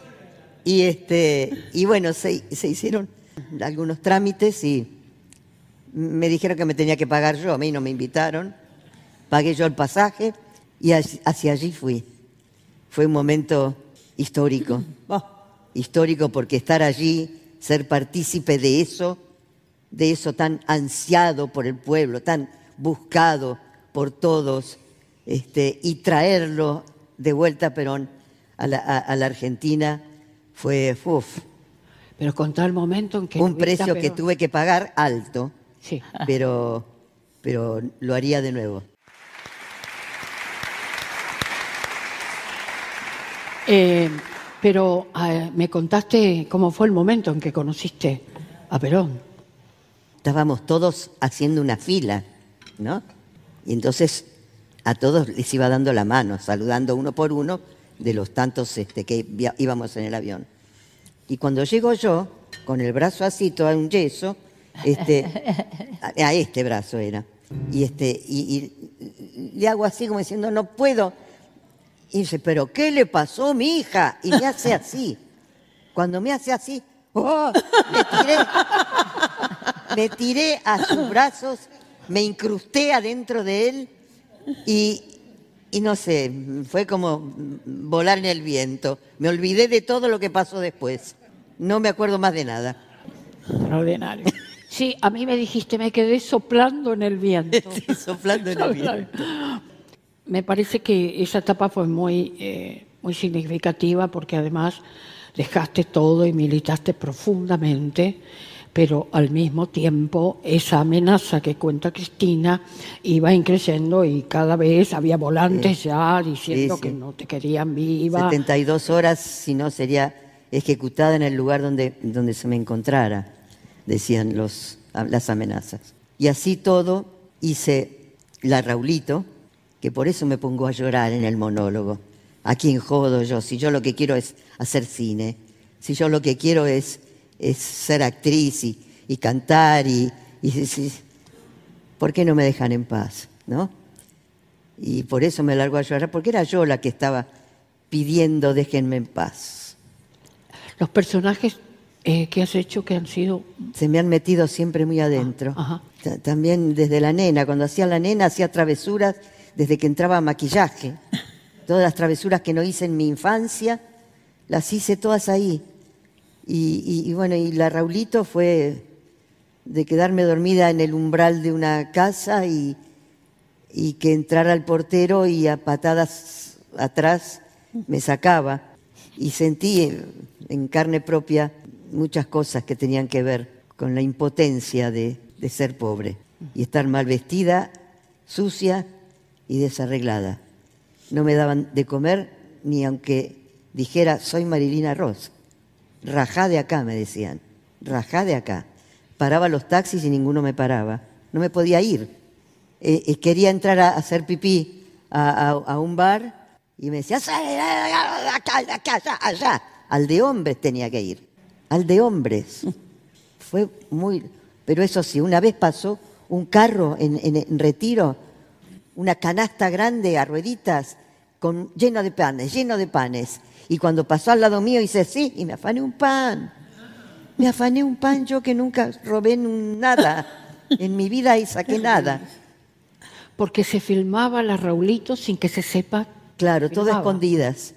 Y bueno, se hicieron algunos trámites y me dijeron que me tenía que pagar yo. A mí no me invitaron. Pagué yo el pasaje y hacia allí fui. Fue un momento histórico. Histórico porque estar allí ser partícipe de eso tan ansiado por el pueblo, tan buscado por todos, y traerlo de vuelta a Perón a la Argentina fue Pero contra el momento en que... un precio que tuve que pagar alto, sí. pero lo haría de nuevo. Pero me contaste cómo fue el momento en que conociste a Perón. Estábamos todos haciendo una fila, ¿no? Y entonces a todos les iba dando la mano, saludando uno por uno de los tantos que íbamos en el avión. Y cuando llego yo, con el brazo así, todo un yeso, a este brazo era, y le hago así como diciendo, no puedo. Y dice, ¿pero qué le pasó, mi hija? Y me hace así. Cuando me hace así, ¡oh! Me tiré a sus brazos, me incrusté adentro de él y no sé, fue como volar en el viento. Me olvidé de todo lo que pasó después. No me acuerdo más de nada. Extraordinario. Sí, a mí me dijiste, me quedé soplando en el viento. Sí, soplando en el viento. Me parece que esa etapa fue muy significativa porque además dejaste todo y militaste profundamente, pero al mismo tiempo esa amenaza que cuenta Cristina iba increciendo y cada vez había volantes ya diciendo que no te querían viva. 72 horas, si no sería ejecutada en el lugar donde se me encontrara, decían las amenazas. Y así todo hice la Raulito, que por eso me pongo a llorar en el monólogo. ¿A quién jodo yo? Si yo lo que quiero es hacer cine, si yo lo que quiero es ser actriz y cantar ¿por qué no me dejan en paz? ¿No? Y por eso me largo a llorar, porque era yo la que estaba pidiendo déjenme en paz. Los personajes que has hecho que han sido... Se me han metido siempre muy adentro. También desde la nena, cuando hacía la nena hacía travesuras desde que entraba a maquillaje. Todas las travesuras que no hice en mi infancia, las hice todas ahí. Y bueno, y la Raulito fue de quedarme dormida en el umbral de una casa y que entrara el portero y a patadas atrás me sacaba. Y sentí en carne propia muchas cosas que tenían que ver con la impotencia de ser pobre y estar mal vestida, sucia y desarreglada. No me daban de comer ni aunque dijera soy Marilina Ross. Rajá de acá, me decían, rajá de acá. Paraba los taxis y ninguno me paraba. No me podía ir. Quería entrar a hacer pipí a un bar y me decía, acá, allá. Al de hombres tenía que ir. Al de hombres. Fue muy... Pero eso sí, una vez pasó un carro en Retiro, una canasta grande a rueditas, lleno de panes. Y cuando pasó al lado mío hice sí, y me afané un pan. Me afané un pan yo que nunca robé nada. En mi vida y saqué nada. Porque se filmaba la Raulito sin que se sepa. Claro, todo escondidas.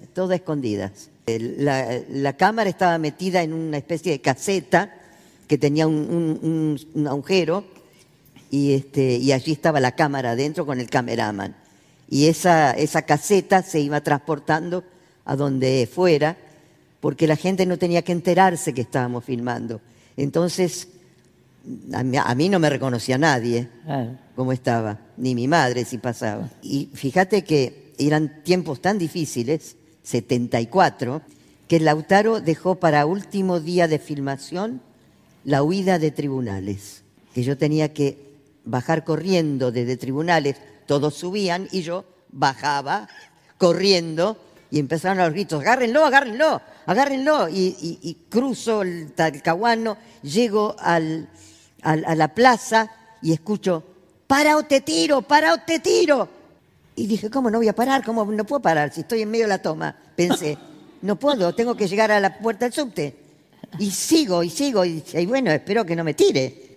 La cámara estaba metida en una especie de caseta que tenía un agujero y allí estaba la cámara adentro con el cameraman. Y esa caseta se iba transportando a donde fuera porque la gente no tenía que enterarse que estábamos filmando. Entonces, a mí no me reconocía nadie cómo estaba, ni mi madre si pasaba. Y fíjate que eran tiempos tan difíciles, 74, que Lautaro dejó para último día de filmación la huida de tribunales, que yo tenía que bajar corriendo desde tribunales, todos subían y yo bajaba corriendo y empezaron a los gritos, agárrenlo, agárrenlo, agárrenlo, y cruzo el Talcahuano, llego a la plaza y escucho, para o te tiro, para o te tiro. Y dije, ¿cómo no voy a parar? ¿Cómo no puedo parar si estoy en medio de la toma? Pensé, no puedo, tengo que llegar a la puerta del subte. Y sigo, y bueno, espero que no me tire.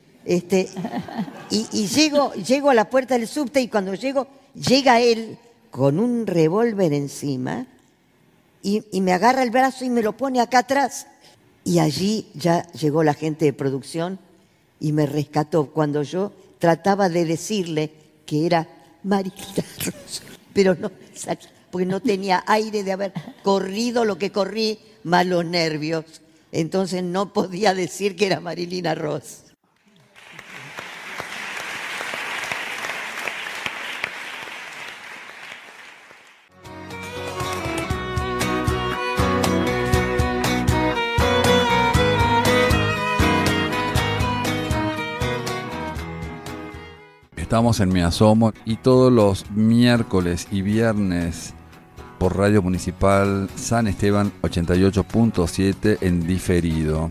Y llego a la puerta del subte y cuando llega él con un revólver encima y me agarra el brazo y me lo pone acá atrás. Y allí ya llegó la gente de producción y me rescató cuando yo trataba de decirle que era Marilina Ross, pero no, porque no tenía aire de haber corrido lo que corrí, más los nervios. Entonces no podía decir que era Marilina Ross. Estamos en Me Asomo y todos los miércoles y viernes por Radio Municipal San Esteban 88.7 en diferido.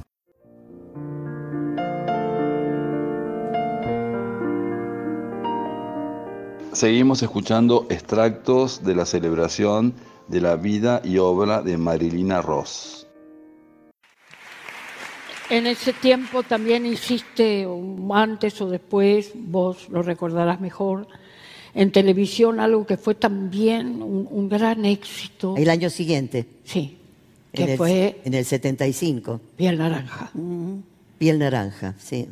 Seguimos escuchando extractos de la celebración de la vida y obra de Marilina Ross. En ese tiempo también hiciste, antes o después, vos lo recordarás mejor, en televisión algo que fue también un gran éxito. El año siguiente. Sí, que fue... En el 75. Piel Naranja. Piel Naranja, sí.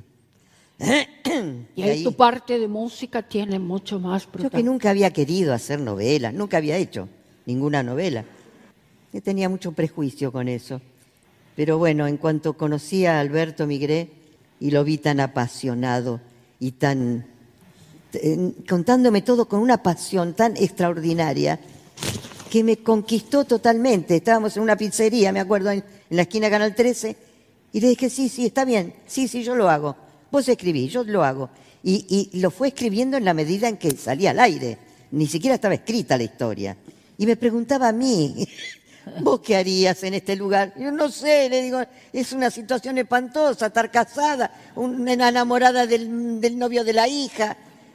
Y ahí tu parte de música tiene mucho más protagonismo. Yo que nunca había querido hacer novelas, nunca había hecho ninguna novela. Yo tenía mucho prejuicio con eso. Pero bueno, en cuanto conocí a Alberto Migré y lo vi tan apasionado y tan contándome todo con una pasión tan extraordinaria que me conquistó totalmente. Estábamos en una pizzería, me acuerdo, en la esquina de Canal 13, y le dije, sí, está bien, sí, yo lo hago. Vos escribís, yo lo hago. Y lo fue escribiendo en la medida en que salía al aire. Ni siquiera estaba escrita la historia. Y me preguntaba a mí... ¿Vos qué harías en este lugar? Yo no sé, le digo, es una situación espantosa, estar casada, una enamorada del novio de la hija.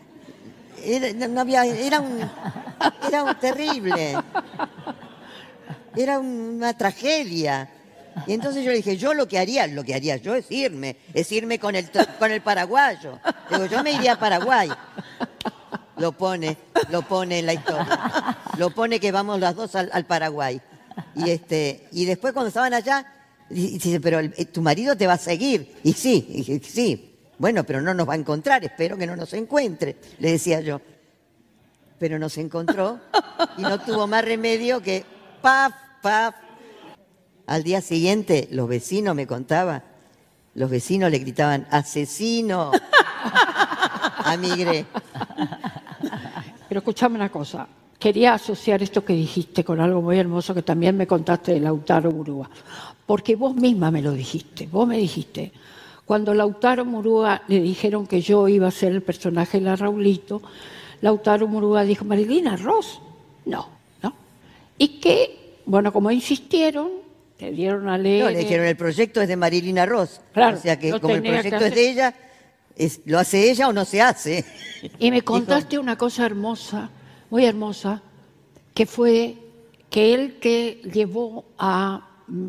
Era un terrible. Era una tragedia. Y entonces yo le dije, yo lo que haría yo es irme con el paraguayo. Digo, yo me iría a Paraguay. Lo pone en la historia. Lo pone que vamos las dos al Paraguay. Y después cuando estaban allá, dice, pero tu marido te va a seguir. Y sí. Bueno, pero no nos va a encontrar, espero que no nos encuentre, le decía yo. Pero nos encontró y no tuvo más remedio que paf. Al día siguiente, los vecinos me contaban, los vecinos le gritaban, ¡asesino! A Migré. Pero escúchame una cosa. Quería asociar esto que dijiste con algo muy hermoso que también me contaste de Lautaro Murúa, porque vos misma me lo dijiste. Vos me dijiste, cuando Lautaro Murúa le dijeron que yo iba a ser el personaje de la Raulito, Lautaro Murúa dijo, Marilina Ross, no. Y que, bueno, como insistieron, te dieron a leer... No, le dijeron, el proyecto es de Marilina Ross. Claro, o sea que como el proyecto es de ella, ¿lo hace ella o no se hace? Y me contaste una cosa hermosa, muy hermosa, que fue que él te llevó al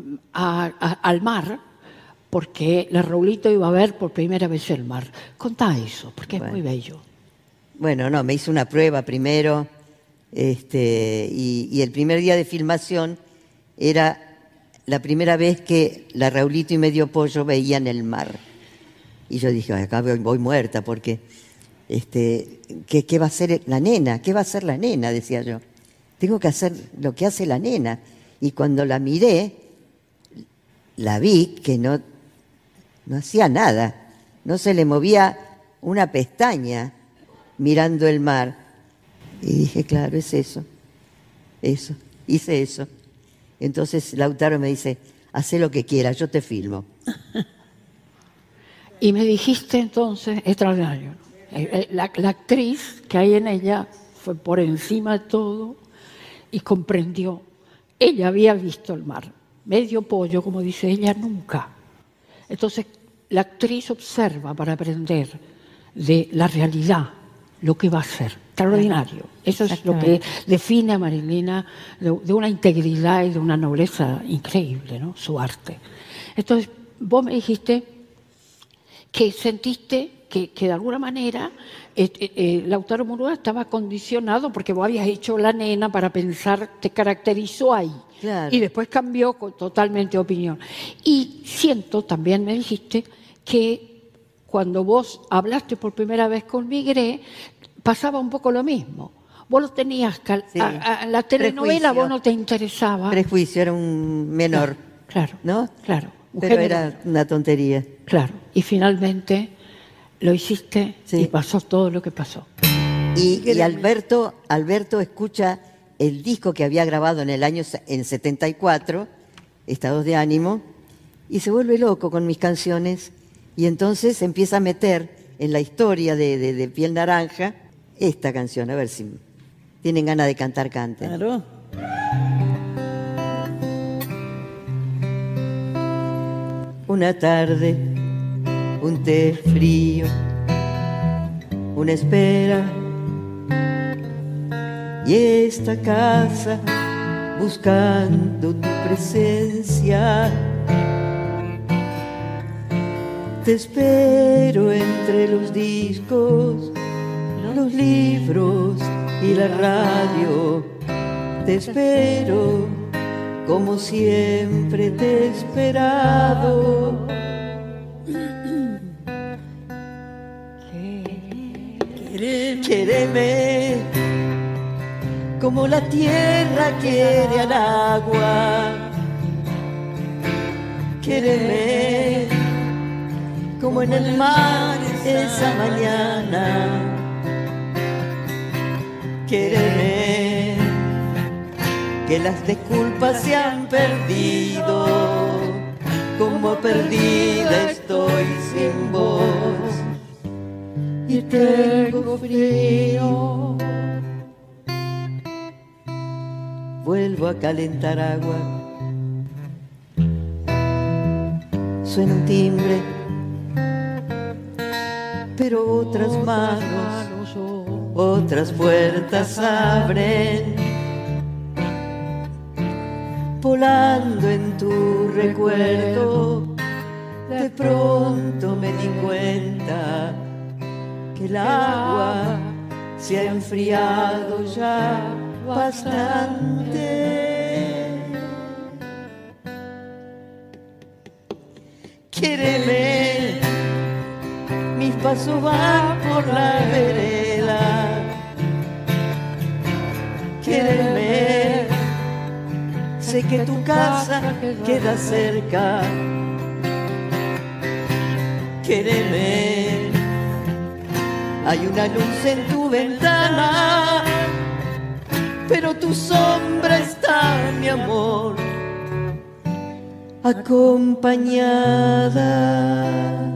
mar, porque la Raulito iba a ver por primera vez el mar. Contá eso, porque es muy bello. Bueno, no, me hizo una prueba primero, y el primer día de filmación era la primera vez que la Raulito y Medio Pollo veían el mar. Y yo dije, acá voy muerta, porque... ¿qué va a hacer la nena? ¿Qué va a hacer la nena? Decía yo. Tengo que hacer lo que hace la nena. Y cuando la miré, la vi que no hacía nada. No se le movía una pestaña mirando el mar. Y dije, claro, es eso. Hice eso. Entonces Lautaro me dice, hacé lo que quieras, yo te filmo. Y me dijiste entonces, extraordinario, ¿no? La actriz que hay en ella fue por encima de todo y comprendió. Ella había visto el mar. Medio Pollo, como dice ella, nunca. Entonces, la actriz observa para aprender de la realidad lo que va a ser. Extraordinario. Eso es lo que define a Marilina de una integridad y de una nobleza increíble, ¿no? Su arte. Entonces, vos me dijiste que sentiste que de alguna manera Lautaro Murúa estaba condicionado porque vos habías hecho La Nena para pensar, te caracterizó ahí. Claro. Y después cambió totalmente de opinión. Y siento, también me dijiste, que cuando vos hablaste por primera vez con Migré, pasaba un poco lo mismo. Vos lo tenías, la telenovela vos no te interesaba. Prejuicio, era un menor. Claro, ¿no? Claro. Pero era una tontería. Claro, y finalmente lo hiciste y pasó todo lo que pasó. Y Alberto escucha el disco que había grabado en 74, Estados de Ánimo, y se vuelve loco con mis canciones, y entonces empieza a meter en la historia de Piel Naranja esta canción, a ver si tienen ganas de cantar, canten. Claro. Una tarde, un té frío, una espera, y esta casa buscando tu presencia. Te espero entre los discos, los libros y la radio. Te espero como siempre te he esperado. Quéreme como la tierra quiere al agua. Quéreme como en el mar esa mañana. Quéreme que las disculpas se han perdido, como perdida estoy sin vos y tengo frío. Vuelvo a calentar agua, suena un timbre, pero otras manos, otras puertas abren. Volando en tu recuerdo, de pronto me di cuenta que el agua se ha enfriado ya bastante. Quéreme, mis pasos van por la vereda. Quéreme, sé que tu casa queda cerca. Quéreme, hay una luz en tu ventana, pero tu sombra está, mi amor, acompañada.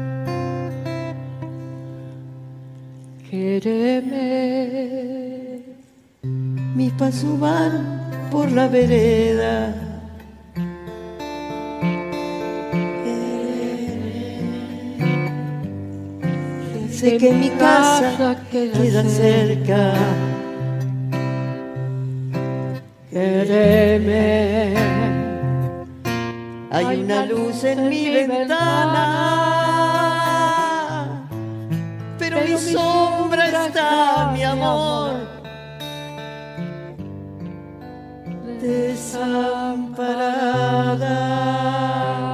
Quéreme, mis pasos van por la vereda. Sé que mi casa queda cerca. Quéreme, hay una luz en mi ventana, pero mi sombra está, mi amor, desamparada.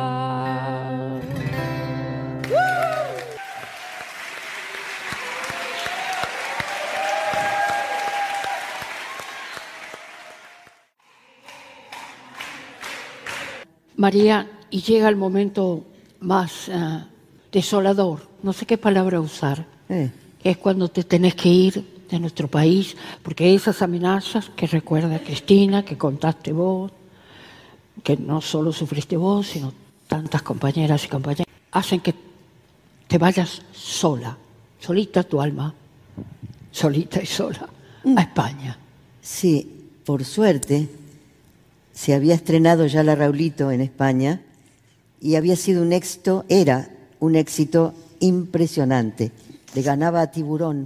María, y llega el momento más desolador, no sé qué palabra usar, que es cuando te tenés que ir de nuestro país, porque esas amenazas que recuerda Cristina, que contaste vos, que no solo sufriste vos, sino tantas compañeras y compañeros, hacen que te vayas sola, solita tu alma, solita y sola, a España. Sí, por suerte, se había estrenado ya la Raulito en España y había sido un éxito, era un éxito impresionante. Le ganaba a Tiburón.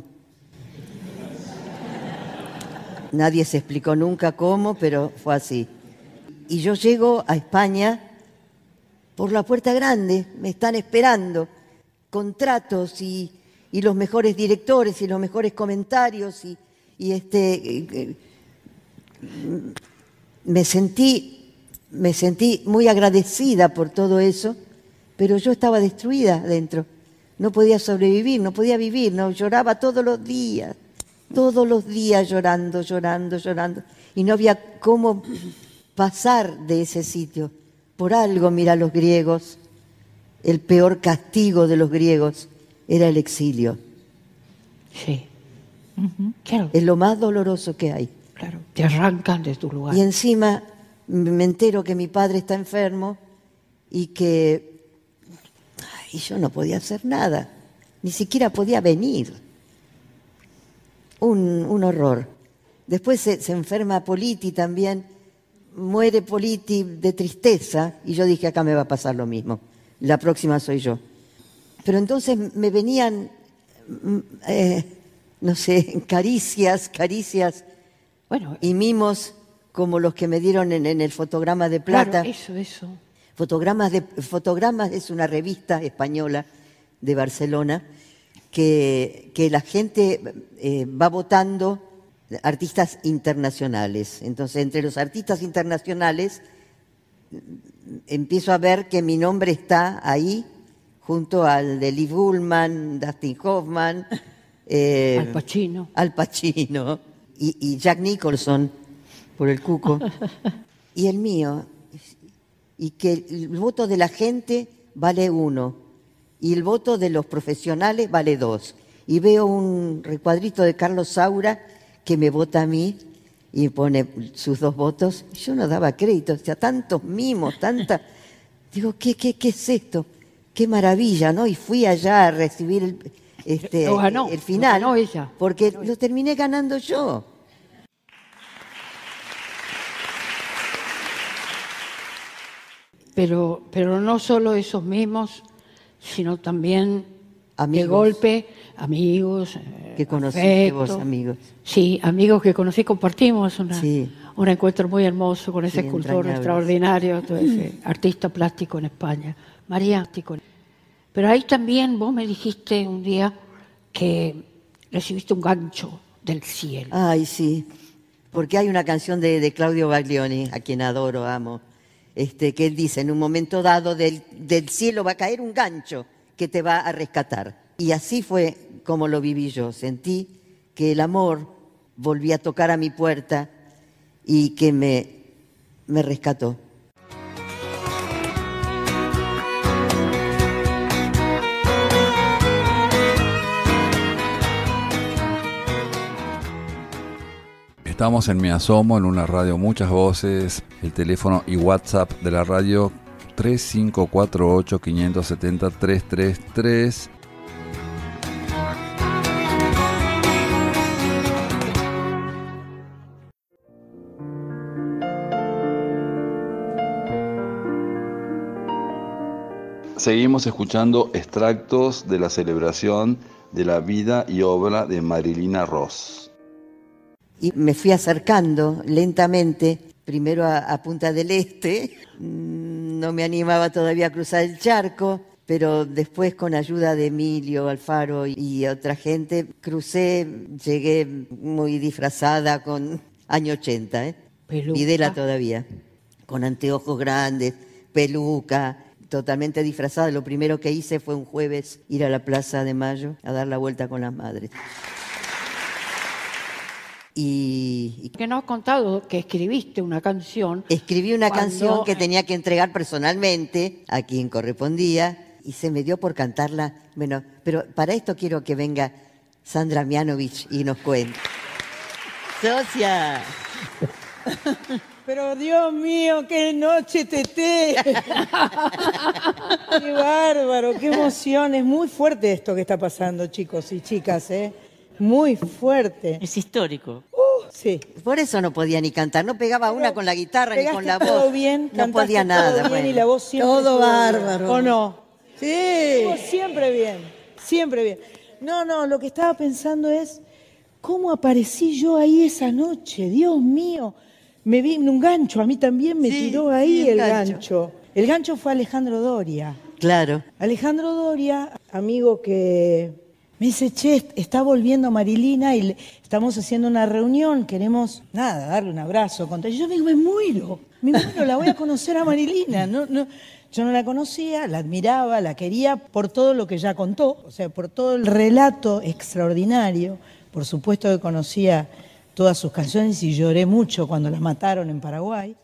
Nadie se explicó nunca cómo, pero fue así. Y yo llego a España por la puerta grande, me están esperando contratos y los mejores directores y los mejores comentarios me sentí muy agradecida por todo eso, pero yo estaba destruida dentro. No podía sobrevivir, no podía vivir, no, lloraba todos los días llorando. Y no había cómo pasar de ese sitio. Por algo, mira, los griegos, el peor castigo de los griegos era el exilio. Sí. Claro. Es lo más doloroso que hay. Claro, te arrancan de tu lugar. Y encima me entero que mi padre está enfermo y yo no podía hacer nada, ni siquiera podía venir. Un horror. Después se enferma Politi también, muere Politi de tristeza y yo dije, acá me va a pasar lo mismo, la próxima soy yo. Pero entonces me venían, no sé, caricias bueno, y mimos como los que me dieron en el Fotograma de Plata. Claro, eso. Fotogramas es una revista española de Barcelona que la gente va votando artistas internacionales. Entonces, entre los artistas internacionales empiezo a ver que mi nombre está ahí junto al de Liv Ullmann, Dustin Hoffman, Al Pacino y Jack Nicholson por el cuco y el mío. Y que el voto de la gente vale 1 y el voto de los profesionales vale 2. Y veo un recuadrito de Carlos Saura que me vota a mí y pone sus 2 votos. Yo no daba crédito, o sea, tantos mimos, Digo, ¿qué es esto? Qué maravilla, ¿no? Y fui allá a recibir el final, ganó ella. Porque lo terminé ganando yo. Pero no solo esos mismos, sino también amigos. De golpe, amigos. Que conociste vos, amigos. Sí, amigos que conocí, compartimos un encuentro muy hermoso con ese escultor extraordinario, ese artista plástico en España, mariático. Pero ahí también vos me dijiste un día que recibiste un gancho del cielo. Ay, sí, porque hay una canción de Claudio Baglioni, a quien adoro, amo, que él dice, en un momento dado del cielo va a caer un gancho que te va a rescatar. Y así fue como lo viví yo. Sentí que el amor volvía a tocar a mi puerta y que me rescató. Estamos en Me Asomo, en una radio Muchas Voces, el teléfono y WhatsApp de la radio 3548-570-333. Seguimos escuchando extractos de la celebración de la vida y obra de Marilina Ross. Y me fui acercando lentamente, primero a Punta del Este, no me animaba todavía a cruzar el charco, pero después con ayuda de Emilio Alfaro y otra gente, crucé, llegué muy disfrazada con año 80, Videla todavía, con anteojos grandes, peluca, totalmente disfrazada. Lo primero que hice fue un jueves ir a la Plaza de Mayo a dar la vuelta con las madres. Y que nos has contado que escribiste una canción. Escribí una canción que tenía que entregar personalmente a quien correspondía y se me dio por cantarla. Bueno, pero para esto quiero que venga Sandra Mianovich y nos cuente. ¡Socia! Pero Dios mío, qué noche, Teté. Qué bárbaro, qué emoción. Es muy fuerte esto que está pasando, chicos y chicas, Muy fuerte. Es histórico. Sí. Por eso no podía ni cantar, no pegaba una con la guitarra ni con la voz. Todo bien, no podía nada. Todo bien, bueno. Y la voz siempre todo bárbaro. ¿O no? Sí. Siempre bien, siempre bien. No, lo que estaba pensando es cómo aparecí yo ahí esa noche. Dios mío, me vi en un gancho, a mí también me tiró ahí el gancho. El gancho fue Alejandro Doria. Claro. Alejandro Doria amigo que me dice, che, está volviendo Marilina y estamos haciendo una reunión, queremos, nada, darle un abrazo. Y yo me digo, me muero, la voy a conocer a Marilina. No, yo no la conocía, la admiraba, la quería por todo lo que ya contó, o sea, por todo el relato extraordinario. Por supuesto que conocía todas sus canciones y lloré mucho cuando la mataron en Paraguay.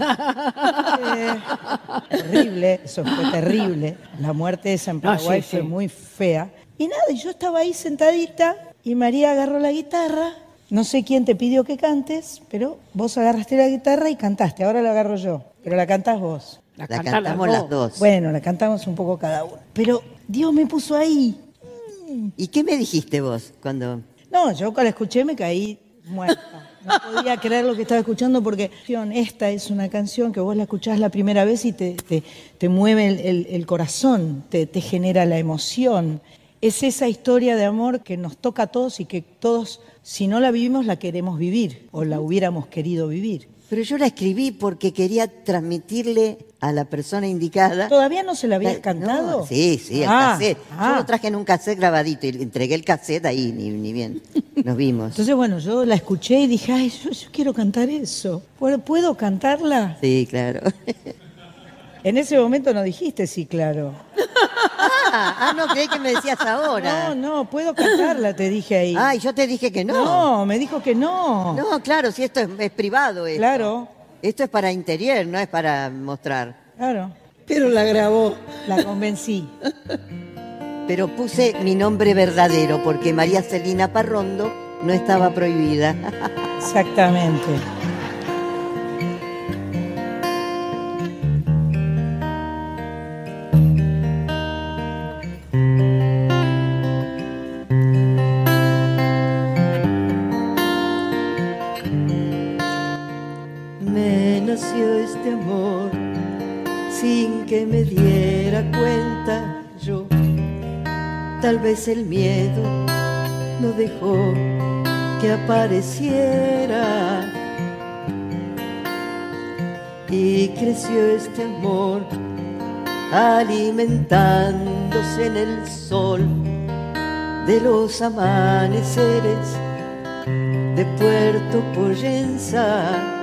Terrible, eso fue terrible. La muerte esa en Paraguay fue muy fea. Y nada, yo estaba ahí sentadita y María agarró la guitarra. No sé quién te pidió que cantes, pero vos agarraste la guitarra y cantaste. Ahora la agarro yo, pero la cantás vos. La cantamos las dos. Bueno, la cantamos un poco cada uno. Pero Dios me puso ahí. ¿Y qué me dijiste vos cuando...? No, yo cuando la escuché me caí muerta. No podía creer lo que estaba escuchando porque esta es una canción que vos la escuchás la primera vez y te mueve el corazón, te genera la emoción. Es esa historia de amor que nos toca a todos y que todos, si no la vivimos, la queremos vivir o la hubiéramos querido vivir. Pero yo la escribí porque quería transmitirle a la persona indicada. ¿Todavía no se la habías cantado? No, sí, el cassette. Yo lo traje en un cassette grabadito y le entregué el cassette ahí, ni bien. Nos vimos. Entonces, bueno, yo la escuché y dije, ay, yo quiero cantar eso. ¿Puedo cantarla? Sí, claro. En ese momento no dijiste sí, claro. No, creí que me decías ahora. No, puedo cantarla, te dije ahí. Ay, yo te dije que no. No, me dijo que no. No, claro, si esto es privado. Esto. Claro. Esto es para interior, no es para mostrar. Claro. Pero la grabó. La convencí. Pero puse mi nombre verdadero porque María Celina Parrondo no estaba prohibida. Exactamente. Nació este amor sin que me diera cuenta yo. Tal vez el miedo no dejó que apareciera. Y creció este amor alimentándose en el sol de los amaneceres de Puerto Poyensa.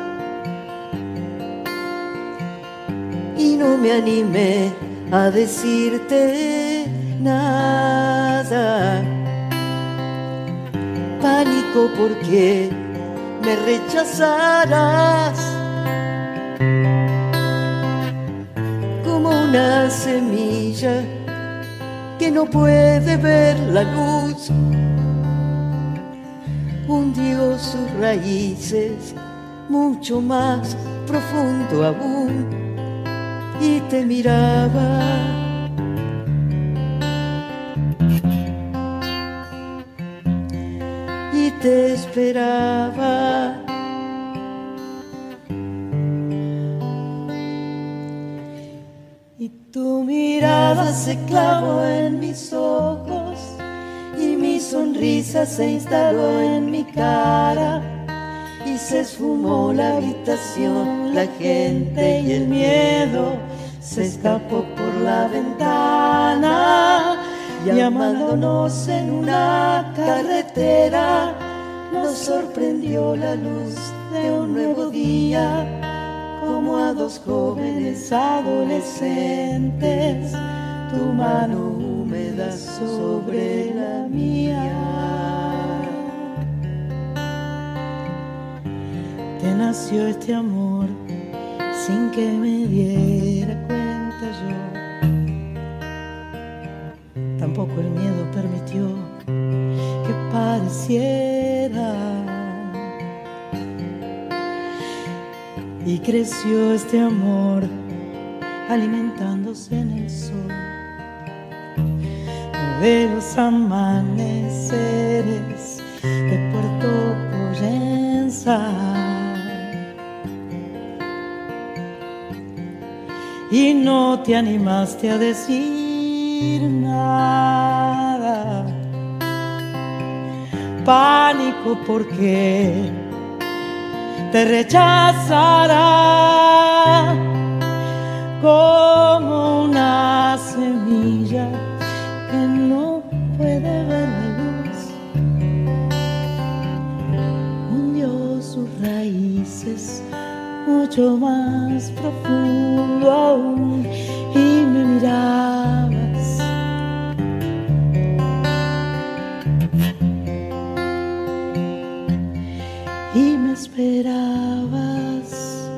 Y no me animé a decirte nada. Pánico porque me rechazarás. Como una semilla que no puede ver la luz, hundió sus raíces mucho más profundo aún. Y te miraba y te esperaba. Y tu mirada se clavó en mis ojos y mi sonrisa se instaló en mi cara. Y se esfumó la habitación, la gente y el miedo se escapó por la ventana, llamándonos en una carretera. Nos sorprendió la luz de un nuevo día, como a dos jóvenes adolescentes, tu mano húmeda sobre la mía. Te nació este amor sin que me diera cuenta yo. Tampoco el miedo permitió que pareciera. Y creció este amor alimentándose en el sol de los amaneceres de Puerto Poyensa. Y no te animaste a decir nada. Pánico porque te rechazará como una semilla que mucho más profundo aún y me mirabas. Y me esperabas.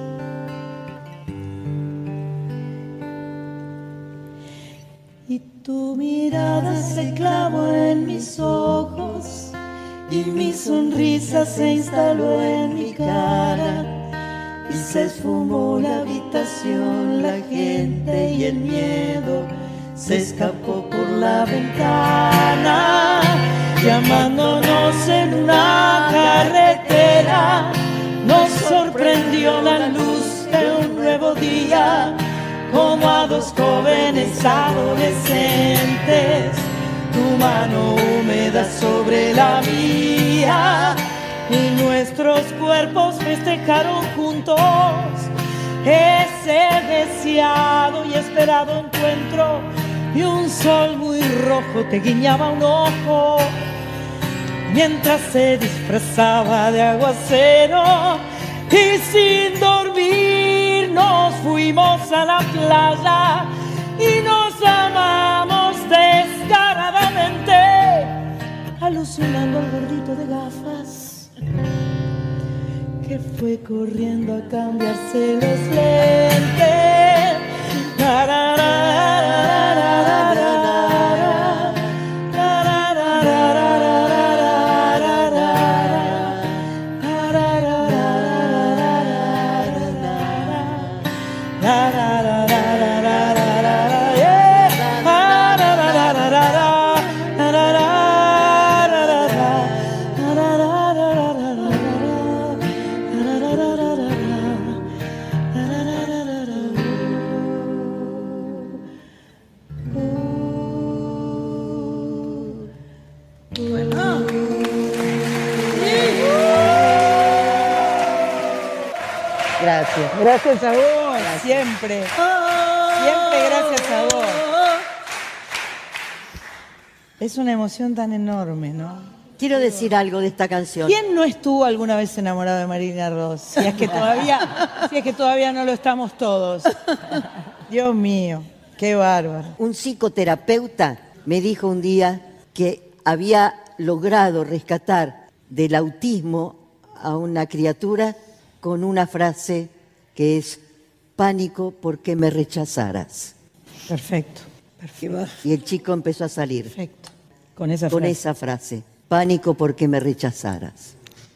Y tu mirada se clavó en mis ojos y mi sonrisa se instaló en mi cara y se esfumó la habitación, la gente y el miedo se escapó por la ventana, llamándonos en una carretera. Nos sorprendió la luz de un nuevo día, como a dos jóvenes adolescentes, tu mano húmeda sobre la mía y nuestros cuerpos festejaron juntos ese deseado y esperado encuentro, y un sol muy rojo te guiñaba un ojo mientras se disfrazaba de aguacero, y sin dormir nos fuimos a la playa y nos amamos descaradamente, alucinando al gordito de gafas que fue corriendo a cambiarse los lentes. Gracias a vos, siempre. Siempre gracias a vos. Es una emoción tan enorme, ¿no? Quiero decir algo de esta canción. ¿Quién no estuvo alguna vez enamorado de Marilina Ross? Si es que todavía no lo estamos todos. Dios mío, qué bárbaro. Un psicoterapeuta me dijo un día que había logrado rescatar del autismo a una criatura con una frase que es: pánico porque me rechazaras. Perfecto. Y el chico empezó a salir. Perfecto. Con esa frase. Pánico porque me rechazaras.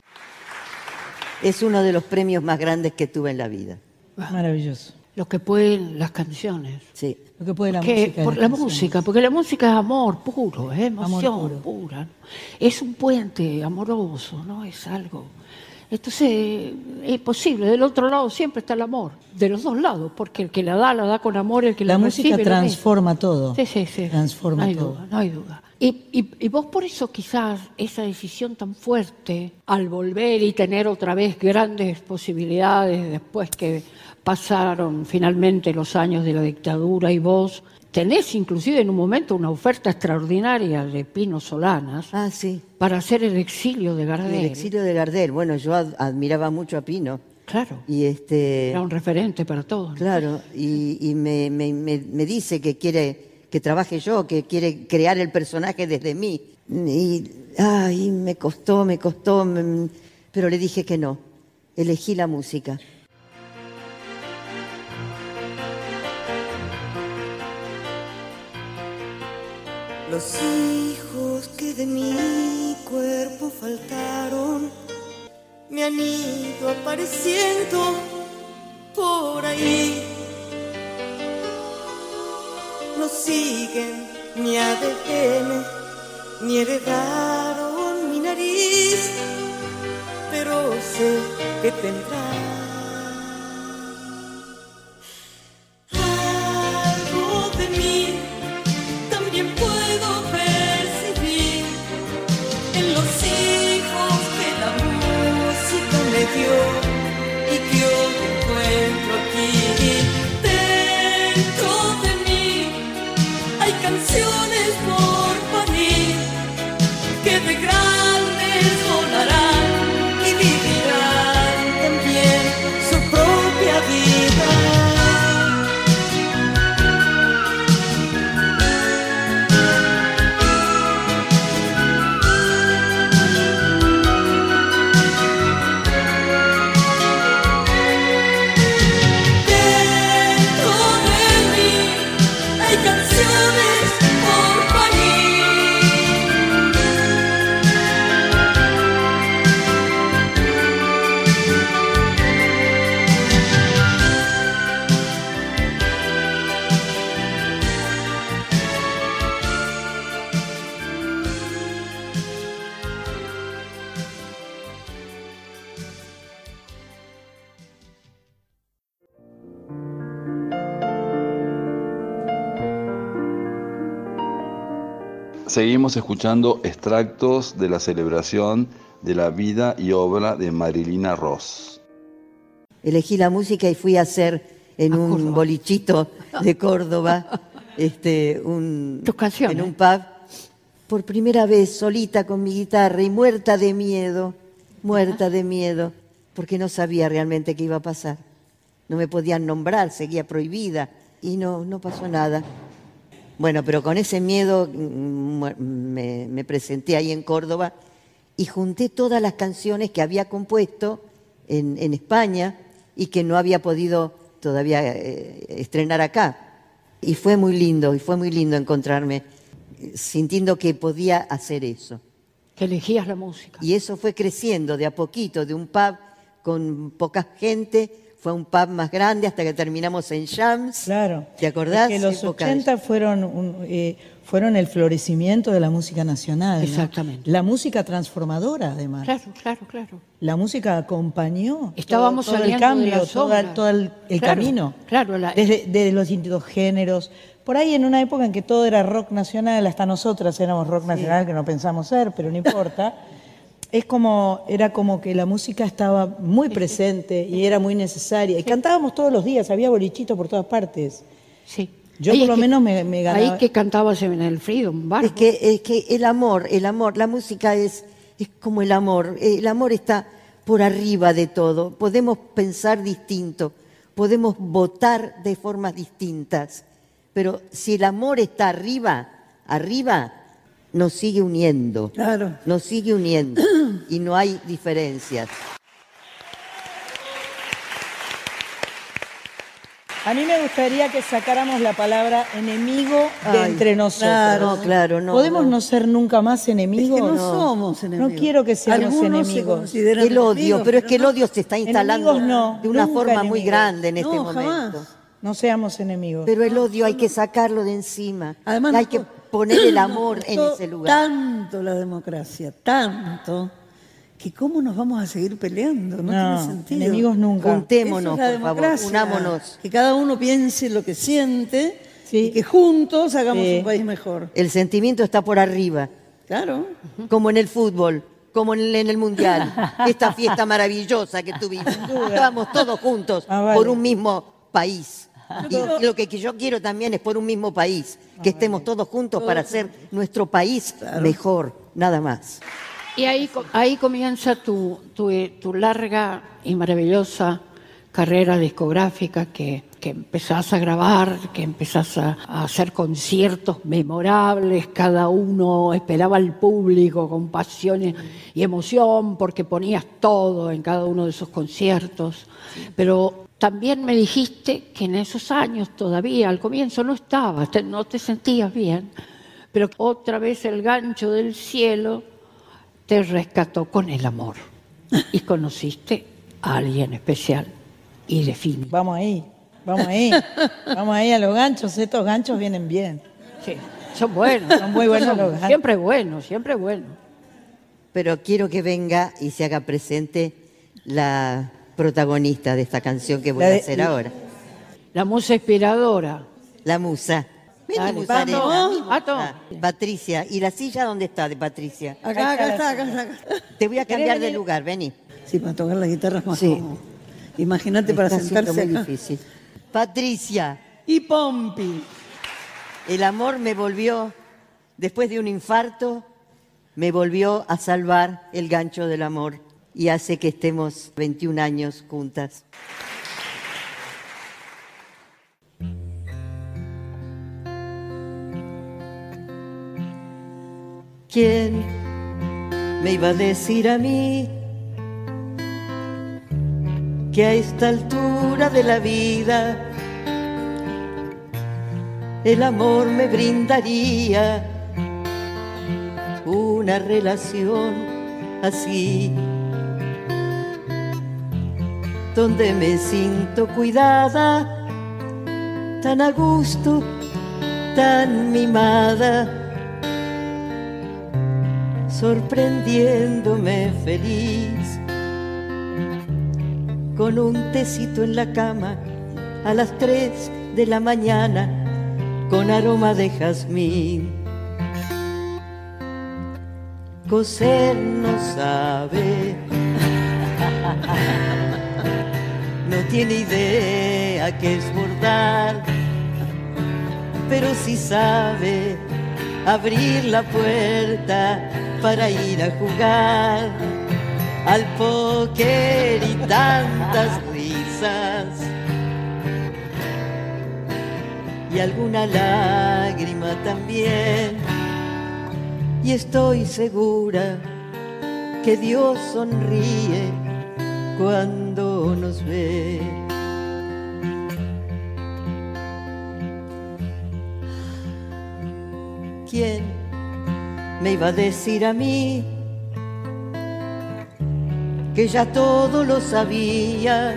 Es uno de los premios más grandes que tuve en la vida. Maravilloso. Lo que pueden las canciones. Sí. Lo que puede la música. Porque la música es amor puro, es emoción pura, ¿no? Es un puente amoroso, ¿no? Es algo. Entonces, es posible. Del otro lado siempre está el amor. De los dos lados, porque el que la da con amor, el que la recibe. La música transforma todo. Sí. Transforma todo. No hay duda. Y vos por eso quizás esa decisión tan fuerte, al volver y tener otra vez grandes posibilidades después que pasaron finalmente los años de la dictadura y vos tenés inclusive en un momento una oferta extraordinaria de Pino Solanas para hacer El exilio de Gardel. El exilio de Gardel. Bueno, yo admiraba mucho a Pino. Claro. Y era un referente para todos. Claro. Y me dice que quiere que trabaje yo, que quiere crear el personaje desde mí. Y me costó, pero le dije que no. Elegí la música. Los hijos que de mi cuerpo faltaron me han ido apareciendo por ahí. No siguen mi ADN, ni heredaron mi nariz, pero sé que tendrán algo de mí. También puedo percibir en los hijos que la música me dio y que hoy encuentro aquí. Dentro de mí hay canciones por parir que de grandes volarán y vivirán también. Seguimos escuchando extractos de la celebración de la vida y obra de Marilina Ross. Elegí la música y fui a hacer en un bolichito de Córdoba, en un pub, por primera vez solita con mi guitarra y muerta de miedo, porque no sabía realmente qué iba a pasar. No me podían nombrar, seguía prohibida y no pasó nada. Bueno, pero con ese miedo me presenté ahí en Córdoba y junté todas las canciones que había compuesto en España y que no había podido todavía estrenar acá. Y fue muy lindo encontrarme sintiendo que podía hacer eso. Que elegías la música. Y eso fue creciendo de a poquito, de un pub con poca gente, fue un pub más grande hasta que terminamos en Shams. Claro. ¿Te acordás? Es que los 80 fueron el florecimiento de la música nacional. Exactamente. ¿No? La música transformadora, además. Claro. La música acompañó Estábamos todo el saliendo cambio, de la sombra. todo el camino. Claro. Desde los distintos géneros. Por ahí en una época en que todo era rock nacional, hasta nosotras éramos rock nacional, que no pensamos ser, pero no importa. Era como que la música estaba muy presente y era muy necesaria. Y cantábamos todos los días, había bolichitos por todas partes. Sí. Yo por lo menos me ganaba. Ahí que cantabas en el Freedom Bar. Es que el amor, la música es como el amor está por arriba de todo. Podemos pensar distinto, podemos votar de formas distintas, pero si el amor está arriba, nos sigue uniendo. Claro. Nos sigue uniendo y no hay diferencias. A mí me gustaría que sacáramos la palabra enemigo de entre nosotros. Claro. ¿Podemos no ser nunca más enemigos? Es que no somos enemigos. No quiero que seamos Algunos enemigos. El odio, pero es que el odio se está instalando de una forma muy enemigos. grande en este No, momento. jamás. No seamos enemigos. Pero el odio hay que sacarlo de encima. Además, hay que poner el amor en ese lugar. Tanto la democracia, tanto, que cómo nos vamos a seguir peleando. No tiene sentido. Enemigos nunca. Juntémonos, Eso es la por favor, democracia. unámonos. Que cada uno piense lo que siente y que juntos hagamos un país mejor. El sentimiento está por arriba. Claro. Como en el fútbol, como en el Mundial. Esta fiesta maravillosa que tuvimos. Estábamos todos juntos por un mismo país. Y lo que yo quiero también es por un mismo país, que estemos todos juntos para hacer nuestro país mejor, nada más. Y ahí comienza tu larga y maravillosa carrera discográfica que empezás a grabar, que empezás a hacer conciertos memorables, cada uno esperaba al público con pasión y emoción porque ponías todo en cada uno de esos conciertos, pero también me dijiste que en esos años todavía, al comienzo no estabas, no te sentías bien, pero otra vez el gancho del cielo te rescató con el amor y conociste a alguien especial y define. Vamos ahí a los ganchos, estos ganchos vienen bien. Sí, son buenos. Son muy buenos los ganchos. Siempre bueno. Pero quiero que venga y se haga presente la protagonista de esta canción que voy a hacer ahora. La musa inspiradora. La musa. Vení, Pato. Patricia. ¿Y la silla dónde está de Patricia? Acá está. Te voy a cambiar de lugar, vení. Sí, para tocar la guitarra es más cómodo. Imagínate para sentarse muy acá. difícil. Patricia. Y Pompi. El amor me volvió, después de un infarto, me volvió a salvar el gancho del amor y hace que estemos 21 años juntas. ¿Quién me iba a decir a mí que a esta altura de la vida el amor me brindaría una relación así, donde me siento cuidada, tan a gusto, tan mimada, sorprendiéndome feliz, con un tecito en la cama a las 3 de la mañana, con aroma de jazmín. coser no sabe, no tiene idea qué es bordar, pero sí sabe abrir la puerta para ir a jugar al póker y tantas risas y alguna lágrima también. Y estoy segura que Dios sonríe cuando nos ve. ¿Quién me iba a decir a mí que ya todo lo sabía,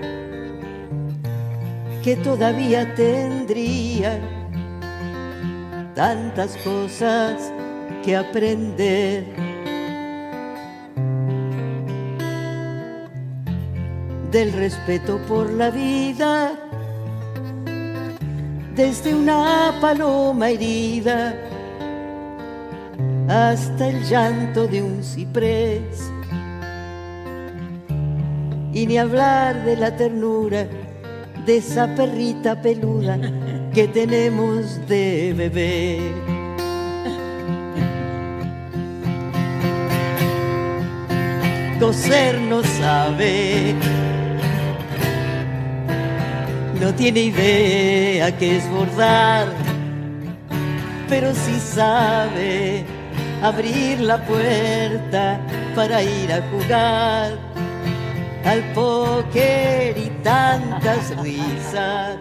que todavía tendría tantas cosas que aprender? Del respeto por la vida, desde una paloma herida hasta el llanto de un ciprés, y ni hablar de la ternura de esa perrita peluda que tenemos de bebé. Coser no sabe, no tiene idea qué es bordar, pero sí sabe abrir la puerta para ir a jugar al póker y tantas risas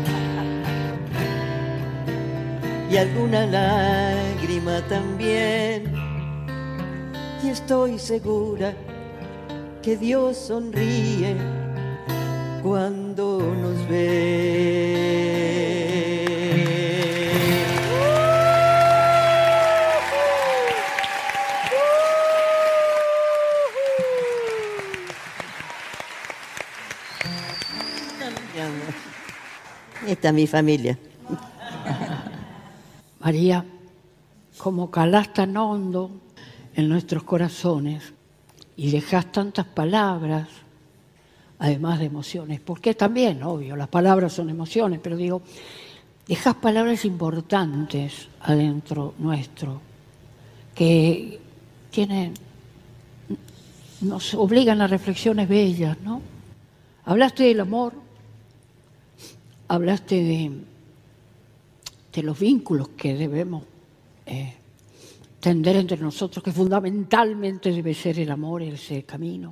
y alguna lágrima también. Y estoy segura que Dios sonríe cuando nos ve. Esta es mi familia. María, como calás tan hondo en nuestros corazones y dejás tantas palabras, además de emociones, porque también, obvio, las palabras son emociones, pero digo, dejás palabras importantes adentro nuestro, que nos obligan a reflexiones bellas, ¿no? Hablaste del amor, hablaste de los vínculos que debemos tender entre nosotros, que fundamentalmente debe ser el amor, ese camino.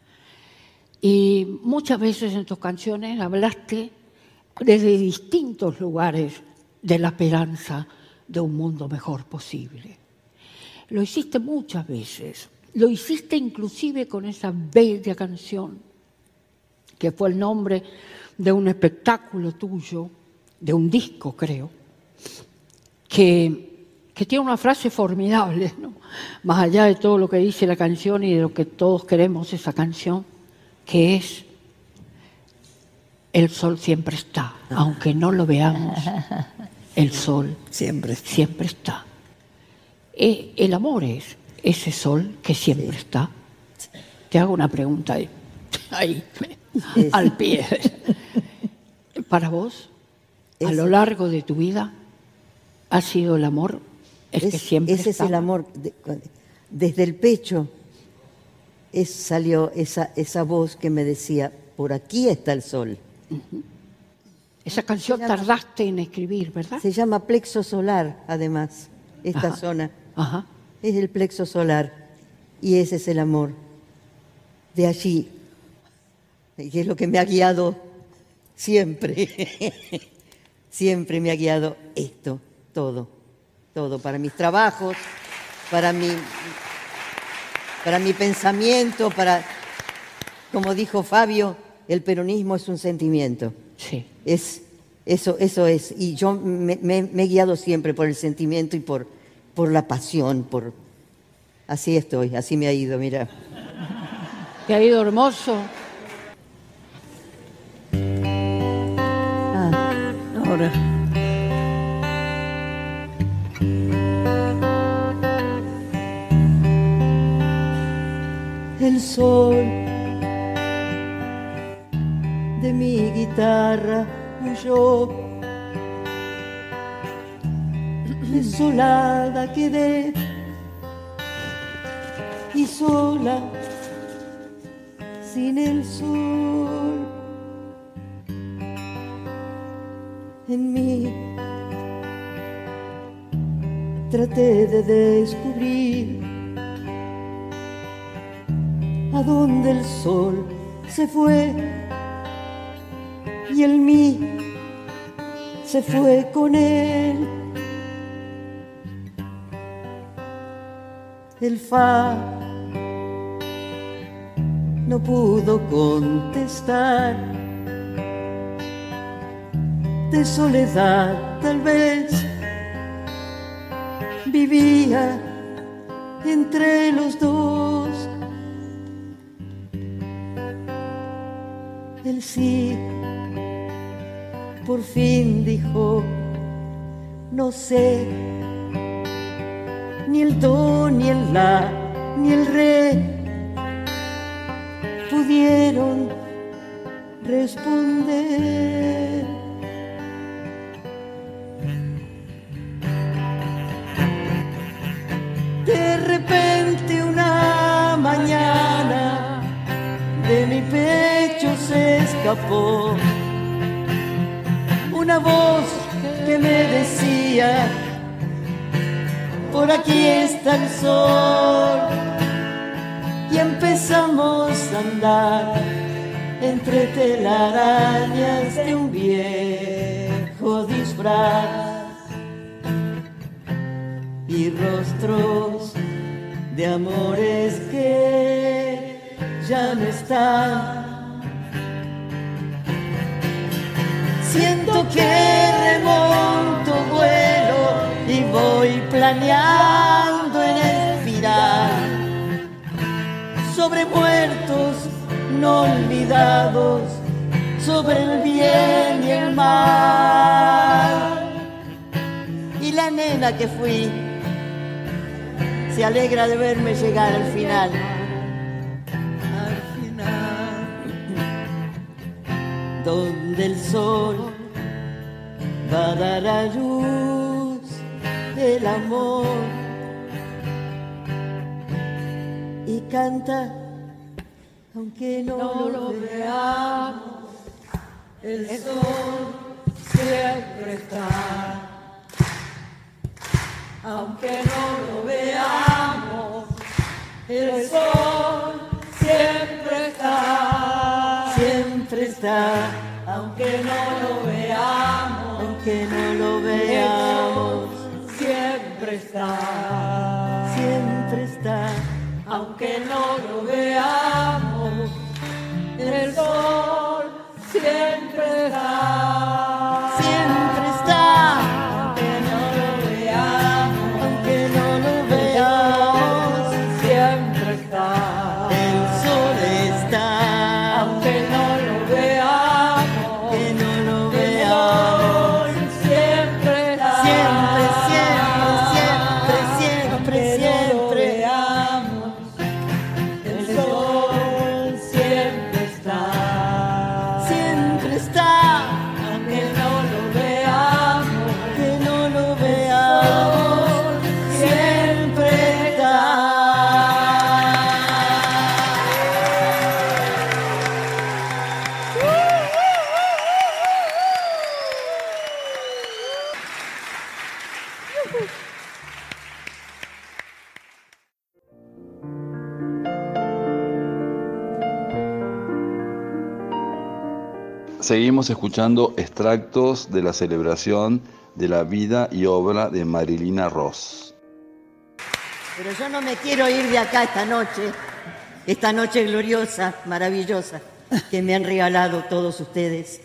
Y muchas veces en tus canciones hablaste desde distintos lugares de la esperanza de un mundo mejor posible. Lo hiciste muchas veces, lo hiciste inclusive con esa bella canción, que fue el nombre de un espectáculo tuyo, de un disco creo, que tiene una frase formidable, ¿no? Más allá de todo lo que dice la canción y de lo que todos queremos esa canción, que es: el sol siempre está, aunque no lo veamos, el sol siempre está. El amor es ese sol que siempre está. Te hago una pregunta ahí al pie. Para vos, a lo largo de tu vida, ¿ha sido el amor el que siempre ese está? Es el amor. Desde el pecho salió esa voz que me decía: por aquí está el sol. Uh-huh. Esa canción tardaste en escribir, ¿verdad? Se llama plexo solar, además, esta zona. Ajá. Es el plexo solar y ese es el amor. De allí, y es lo que me ha guiado siempre. Siempre me ha guiado esto, todo para mis trabajos, para mi pensamiento, como dijo Fabio, el peronismo es un sentimiento. Sí. Eso es. Y yo me he guiado siempre por el sentimiento y por la pasión. Así estoy, así me ha ido, mira. Te ha ido hermoso. Ahora. el sol de mi guitarra huyó. Desolada quedé y sola sin el sol. En mí traté de descubrir a dónde el sol se fue, y el mí se fue con él. El fa no pudo contestar, de soledad tal vez vivía entre los dos. El sí por fin dijo: no sé, ni el do, ni el la, ni el re pudieron responder. De repente una mañana de mi pecho se escapó una voz que me decía: por aquí está el sol. Y empezamos a andar entre telarañas de un viejo disfraz y rostros de amores que ya no están. Siento que remonto vuelo y voy planeando en espiral sobre muertos no olvidados, sobre el bien y el mal. Y la nena que fui se alegra de verme llegar al final. Al final, donde el sol va a dar a luz el amor y canta aunque no lo veamos, el sol siempre está. Aunque no lo veamos, el sol siempre está. Siempre está. Aunque no lo veamos, aunque no lo veamos, siempre está. Siempre está. Aunque no lo veamos, el sol siempre está. Siempre está. Aunque no lo veamos, aunque no lo veamos, siempre está. El sol está. Aunque no lo veamos, que no lo veamos, siempre está. Siempre, siempre, siempre, siempre, siempre. El sol siempre está. Siempre está. Aunque no lo veamos, que no lo veamos, siempre está. Seguimos escuchando extractos de la celebración de la vida y obra de Marilina Ross. Pero yo no me quiero ir de acá esta noche gloriosa, maravillosa, que me han regalado todos ustedes.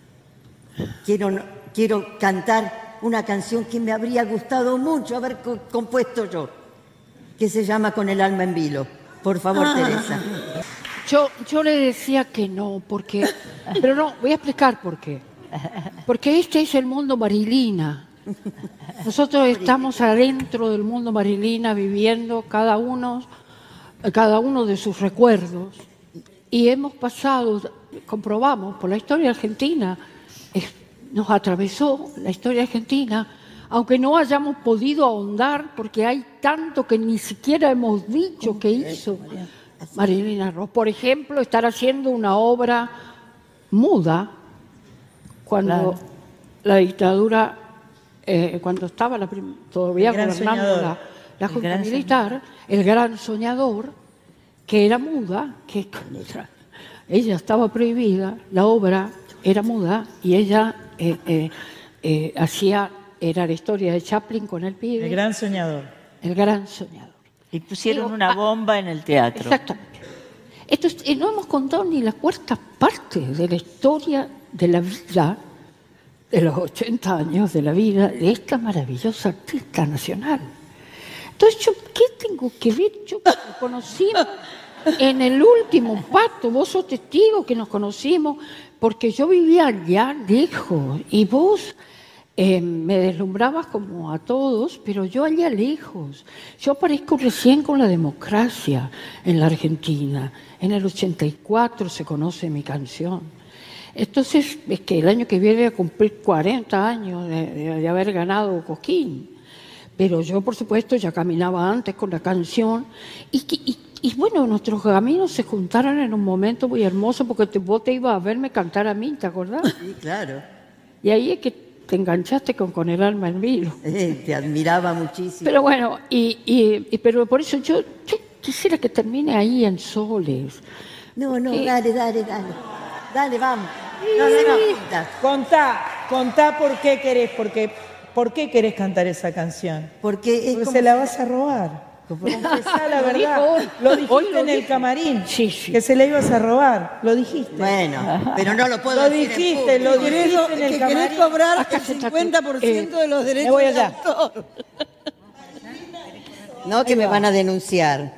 Quiero cantar una canción que me habría gustado mucho haber compuesto yo, que se llama Con el alma en vilo. Por favor, Teresa. Yo le decía que no, porque... Pero no, voy a explicar por qué. Porque este es el mundo Marilina. Nosotros estamos adentro del mundo Marilina, viviendo cada uno cada uno de sus recuerdos, y hemos pasado, comprobamos, por la historia argentina, nos atravesó la historia argentina, aunque no hayamos podido ahondar, porque hay tanto que ni siquiera hemos dicho que hizo Marilina Ross. Por ejemplo, estar haciendo una obra muda cuando la dictadura, cuando estaba todavía gobernando la Junta Militar, El Gran Soñador, que era muda, que ella estaba prohibida, la obra era muda y ella era la historia de Chaplin con el pibe. El Gran Soñador. El Gran Soñador. Y pusieron una bomba en el teatro. Exactamente. No hemos contado ni la cuarta parte de la historia de la vida, de los 80 años de la vida de esta maravillosa artista nacional. Entonces, ¿qué tengo que ver? Yo que nos conocimos en el último pacto, vos sos testigo que nos conocimos, porque yo vivía allá lejos y vos me deslumbrabas como a todos, pero yo allá lejos. Yo aparezco recién con la democracia en la Argentina. En el 84 se conoce mi canción. Entonces, es que el año que viene voy a cumplir 40 años de haber ganado Cosquín. Pero yo, por supuesto, ya caminaba antes con la canción. Y bueno, nuestros caminos se juntaron en un momento muy hermoso, porque vos te ibas a verme cantar a mí, ¿te acordás? Sí, claro. Y ahí es que te enganchaste con El alma en vilo. Te admiraba muchísimo. Pero bueno, pero por eso yo quisiera que termine ahí en soles. No, dale. Dale, vamos. Contá por qué querés, ¿por qué querés cantar esa canción? Porque se la vas a robar. Confesá la verdad. Lo dijiste en el camarín. Sí. Que se la ibas a robar. Lo dijiste. Bueno, pero no lo puedo decir dijiste, en público. Lo dijiste en el camarín. Querés cobrar el 50% de los derechos de autor. No, que me van a denunciar.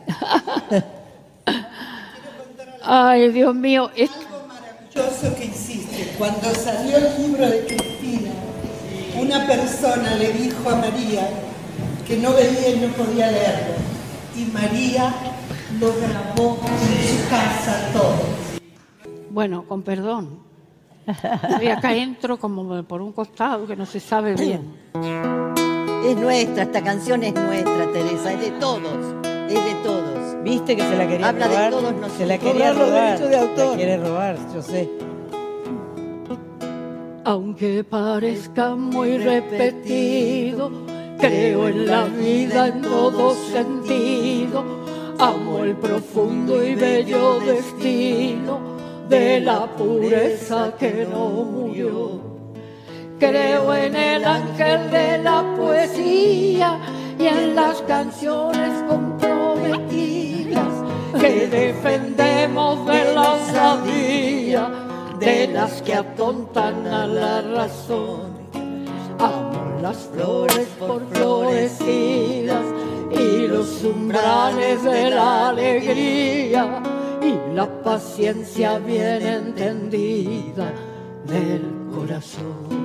Ay, Dios mío. Algo maravilloso que hiciste. Cuando salió el libro de Cristina, una persona le dijo a María que no veía y no podía leerlo. Y María lo grabó en su casa todo. Bueno, con perdón. Y acá entro como por un costado que no se sabe bien. Es nuestra, esta canción es nuestra, Teresa, es de todos. ¿Viste que se la quería Habla robar? de todos nosotros. Se la quería Cobrar los robar. derechos de autor. La quiere robar, yo sé. Aunque parezca muy repetido, creo en la vida en todo sentido. Amo el profundo y bello destino de la pureza que no murió. Creo en el ángel de la poesía y en las canciones comprometidas que defendemos de la osadía de las que atontan a la razón. Amo las flores por florecidas y los umbrales de la alegría y la paciencia bien entendida del corazón.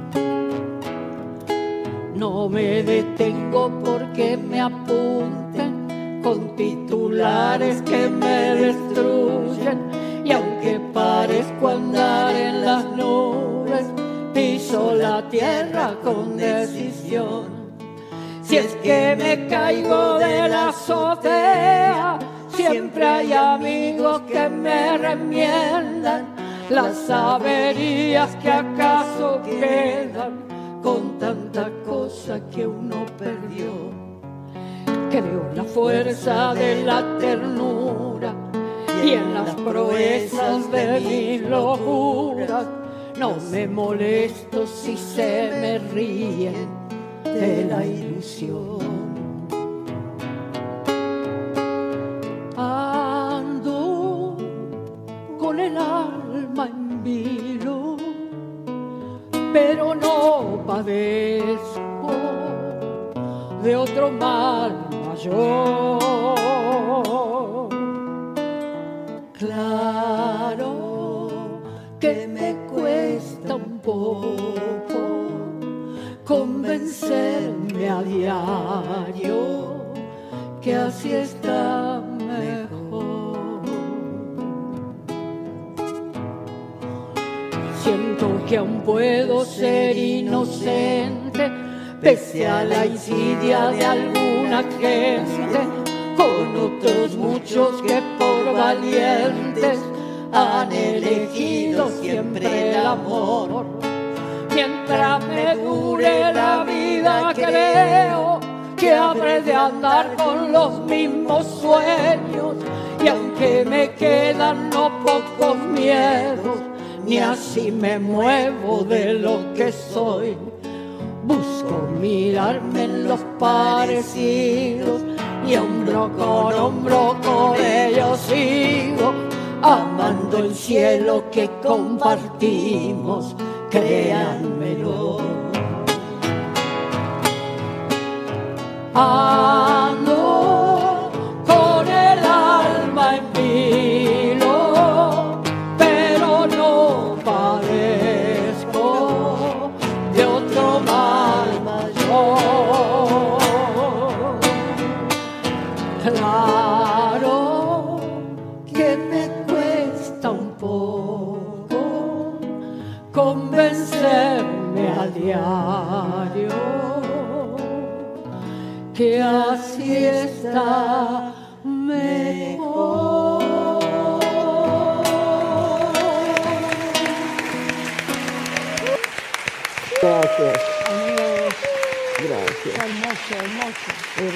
No me detengo porque me apunten con titulares que me destruyen, y aunque parezco andar en las nubes, piso la tierra con decisión. Si es que me caigo de la azotea, siempre hay amigos que me remiendan las averías que acaso quedan con tanta cosa que uno perdió. Creo en la fuerza de la ternura y en las proezas de mis locuras. No me molesto si se me ríen de la ilusión. Ando con el alma en vilo, pero no padezco de otro mal mayor. Claro que me cuesta un poco convencerme a diario que así está mejor. siento que aún puedo ser inocente, pese a la insidia de alguna gente, con otros muchos que por valientes han elegido siempre el amor. Mientras me dure la vida creo que habré de andar con los mismos sueños, y aunque me quedan no pocos miedos, ni así me muevo de lo que soy. Busco mirarme en los parecidos y hombro con ellos sigo, amando el cielo que compartimos, créanmelo. Ando con el alma en vilo, pero no parezco de otro mal mayor. Claro que me cuesta un poco convencerme a diario que así está mejor. Gracias. Gracias. Hermoso, hermoso.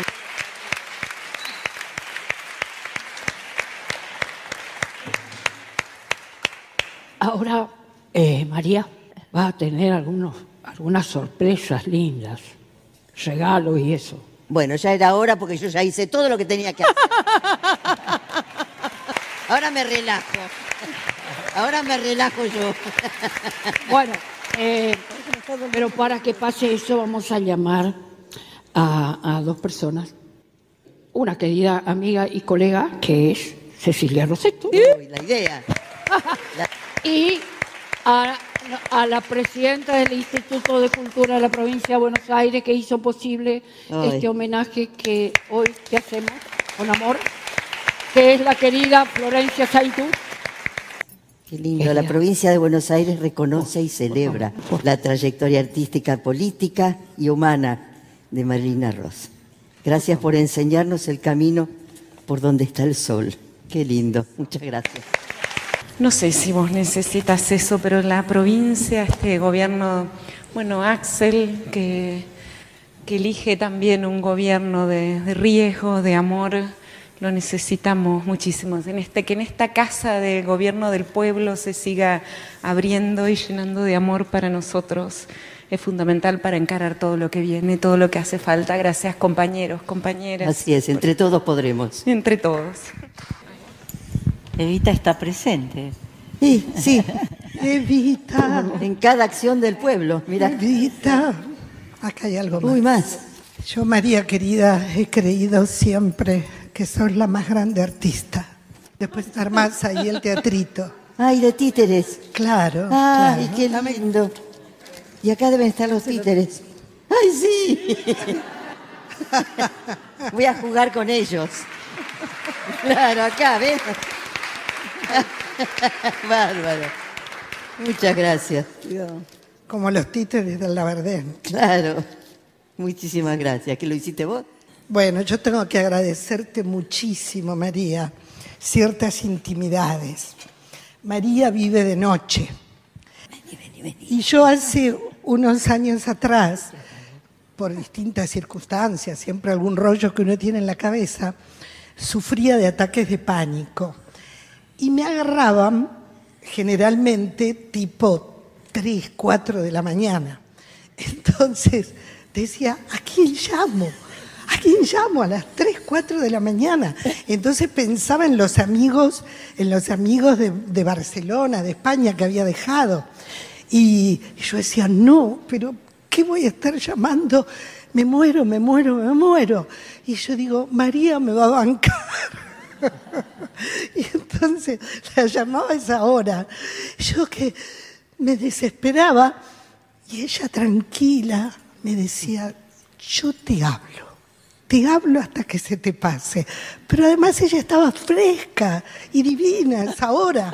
Ahora, María va a tener algunas sorpresas lindas, regalos y eso. Bueno, ya era hora porque yo ya hice todo lo que tenía que hacer. Ahora me relajo. Ahora me relajo yo. Bueno, pero para que pase eso vamos a llamar a dos personas. Una querida amiga y colega que es Cecilia Rosetto. La idea. Y a la presidenta del Instituto de Cultura de la Provincia de Buenos Aires, que hizo posible este homenaje que hoy te hacemos con amor, que es la querida Florencia Saintú. Qué lindo. La provincia de Buenos Aires reconoce y celebra la trayectoria artística, política y humana de Marilina Ross. Gracias por enseñarnos el camino por donde está el sol. Qué lindo. Muchas gracias. No sé si vos necesitas eso, pero la provincia, este gobierno, bueno, Axel, que elige también un gobierno de riesgo, de amor, lo necesitamos muchísimo. Que en esta casa de gobierno del pueblo se siga abriendo y llenando de amor para nosotros. Es fundamental para encarar todo lo que viene, todo lo que hace falta. Gracias, compañeros, compañeras. Así es, entre todos podremos. Entre todos. Evita está presente. Sí, sí. Evita. En cada acción del pueblo, mira. Evita. Acá hay algo más. Uy, más. Yo, María querida, he creído siempre que sos la más grande artista. Después armás ahí el teatrito. Ay, de títeres. Claro. Ay, claro. qué lindo. Y acá deben estar los títeres. ¡Ay, sí! Voy a jugar con ellos. Claro, acá, ¿ves? Bárbaro. Muchas gracias. Como los títeres del Labardén. Claro. Muchísimas gracias. ¿Qué lo hiciste vos? Bueno, yo tengo que agradecerte muchísimo, María, ciertas intimidades. María vive de noche. Vení. Y yo hace unos años atrás, por distintas circunstancias, siempre algún rollo que uno tiene en la cabeza, sufría de ataques de pánico. Y me agarraban generalmente tipo 3, 4 de la mañana. Entonces decía, ¿a quién llamo? ¿A quién llamo a las 3, 4 de la mañana? Entonces pensaba en los amigos de Barcelona, de España, que había dejado. Y yo decía, no, pero ¿qué voy a estar llamando? Me muero. Y yo digo, María me va a bancar. Y entonces la llamaba a esa hora. Yo que me desesperaba y ella tranquila me decía, yo te hablo. te hablo hasta que se te pase. Pero además ella estaba fresca y divina a esa hora.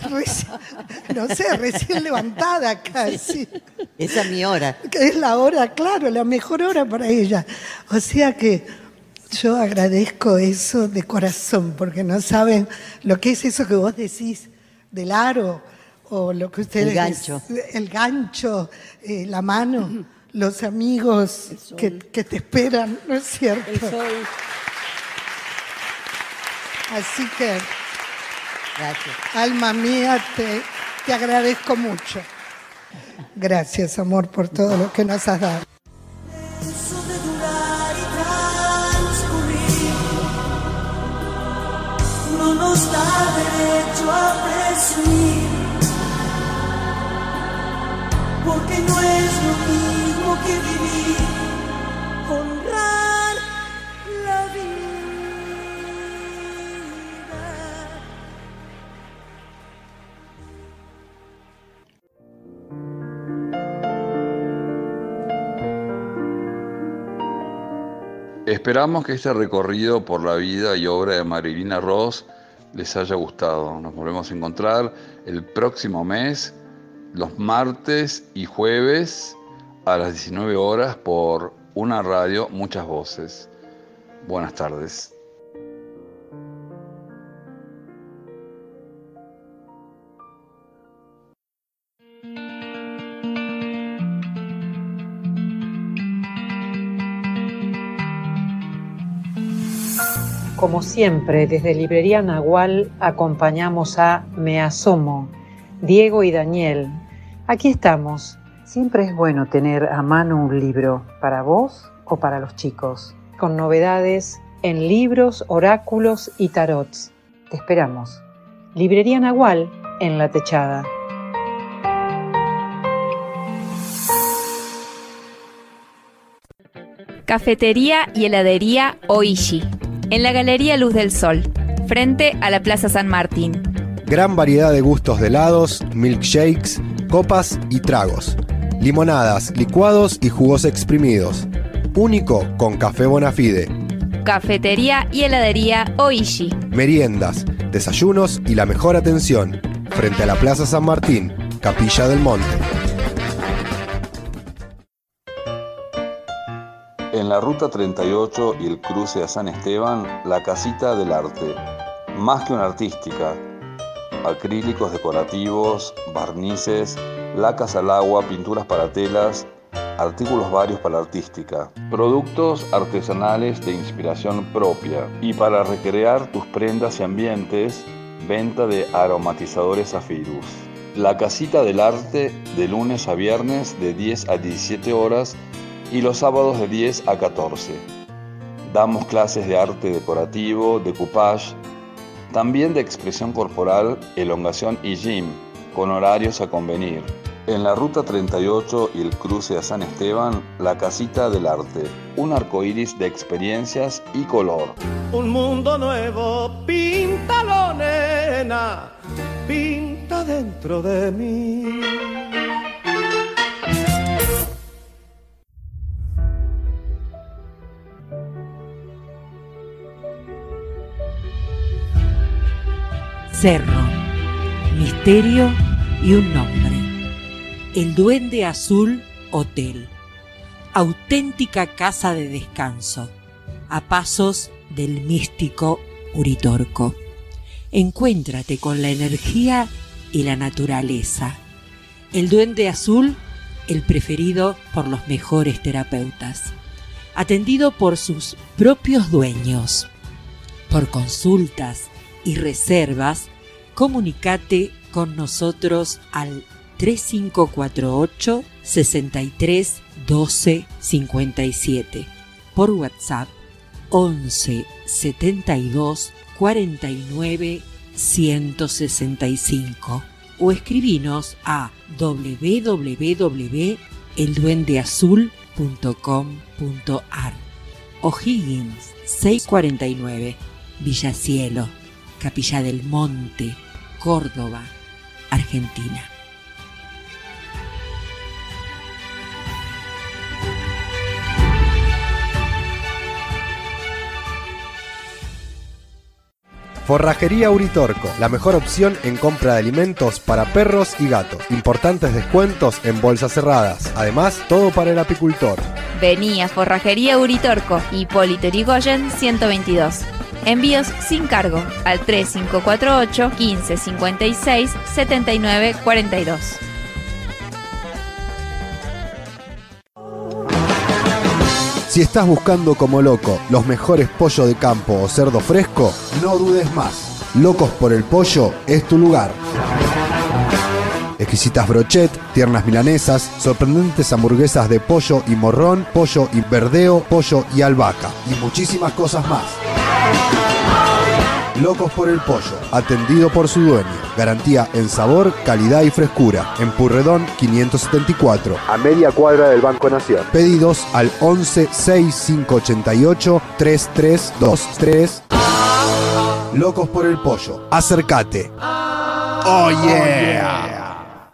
Recién levantada casi. Esa es mi hora. Es la hora, claro, la mejor hora para ella. O sea que yo agradezco eso de corazón, porque no saben lo que es eso que vos decís del aro, o lo que ustedes... El gancho, la mano, los amigos que te esperan, ¿no es cierto? El sol. Así que, Gracias. alma mía, te agradezco mucho. Gracias, amor, por todo lo que nos has dado. Eso de durar y transcurrir no nos da derecho a presumir, porque no es lo mismo que vivir, honrar la vida. Esperamos que este recorrido por la vida y obra de Marilina Ross les haya gustado. Nos volvemos a encontrar el próximo mes, los martes y jueves a las 19 horas por una radio, muchas voces. Buenas tardes. Como siempre, desde Librería Nahual acompañamos a Me Asomo, Diego y Daniel. Aquí estamos. Siempre es bueno tener a mano un libro, para vos o para los chicos, con novedades en libros, oráculos y tarots. Te esperamos. Librería Nahual en La Techada. Cafetería y heladería Oishi, en la Galería Luz del Sol, frente a la Plaza San Martín. Gran variedad de gustos de helados, milkshakes, copas y tragos. Limonadas, licuados y jugos exprimidos. Único con café Bonafide. Cafetería y heladería Oishi. Meriendas, desayunos y la mejor atención. Frente a la Plaza San Martín, Capilla del Monte. En la Ruta 38 y el cruce a San Esteban, la Casita del Arte. Más que una artística. Acrílicos decorativos, barnices, lacas al agua, pinturas para telas, artículos varios para la artística. Productos artesanales de inspiración propia. Y para recrear tus prendas y ambientes, venta de aromatizadores Zafirus. La Casita del Arte, de lunes a viernes de 10 a 17 horas y los sábados de 10 a 14. Damos clases de arte decorativo, decoupage, también de expresión corporal, elongación y gym, con horarios a convenir. En la Ruta 38 y el cruce a San Esteban, la Casita del Arte. Un arcoíris de experiencias y color. Un mundo nuevo, píntalo, nena, pinta dentro de mí. Cerro, misterio y un nombre. El Duende Azul Hotel. Auténtica casa de descanso, a pasos del místico Uritorco. Encuéntrate con la energía y la naturaleza. El Duende Azul, el preferido por los mejores terapeutas. Atendido por sus propios dueños. Por consultas y reservas, comunicate con nosotros al 3548 63 12 57, por WhatsApp 11 72 49 165 o escribinos a www.elduendeazul.com.ar. O'Higgins 649, Villacielo, Capilla del Monte, Córdoba, Argentina. Forrajería Uritorco, la mejor opción en compra de alimentos para perros y gatos. Importantes descuentos en bolsas cerradas. Además, todo para el apicultor. Vení a Forrajería Uritorco, Hipólito Yrigoyen 122. Envíos sin cargo al 3548 15 56 79 42. Si estás buscando como loco los mejores pollos de campo o cerdo fresco, no dudes más. Locos por el Pollo es tu lugar. Exquisitas brochet, tiernas milanesas, sorprendentes hamburguesas de pollo y morrón, pollo y verdeo, pollo y albahaca y muchísimas cosas más. Locos por el Pollo, atendido por su dueño. Garantía en sabor, calidad y frescura. En Pueyrredón 574, a media cuadra del Banco Nación. Pedidos al 11 6588 3323. Locos por el Pollo, acércate. Oh yeah.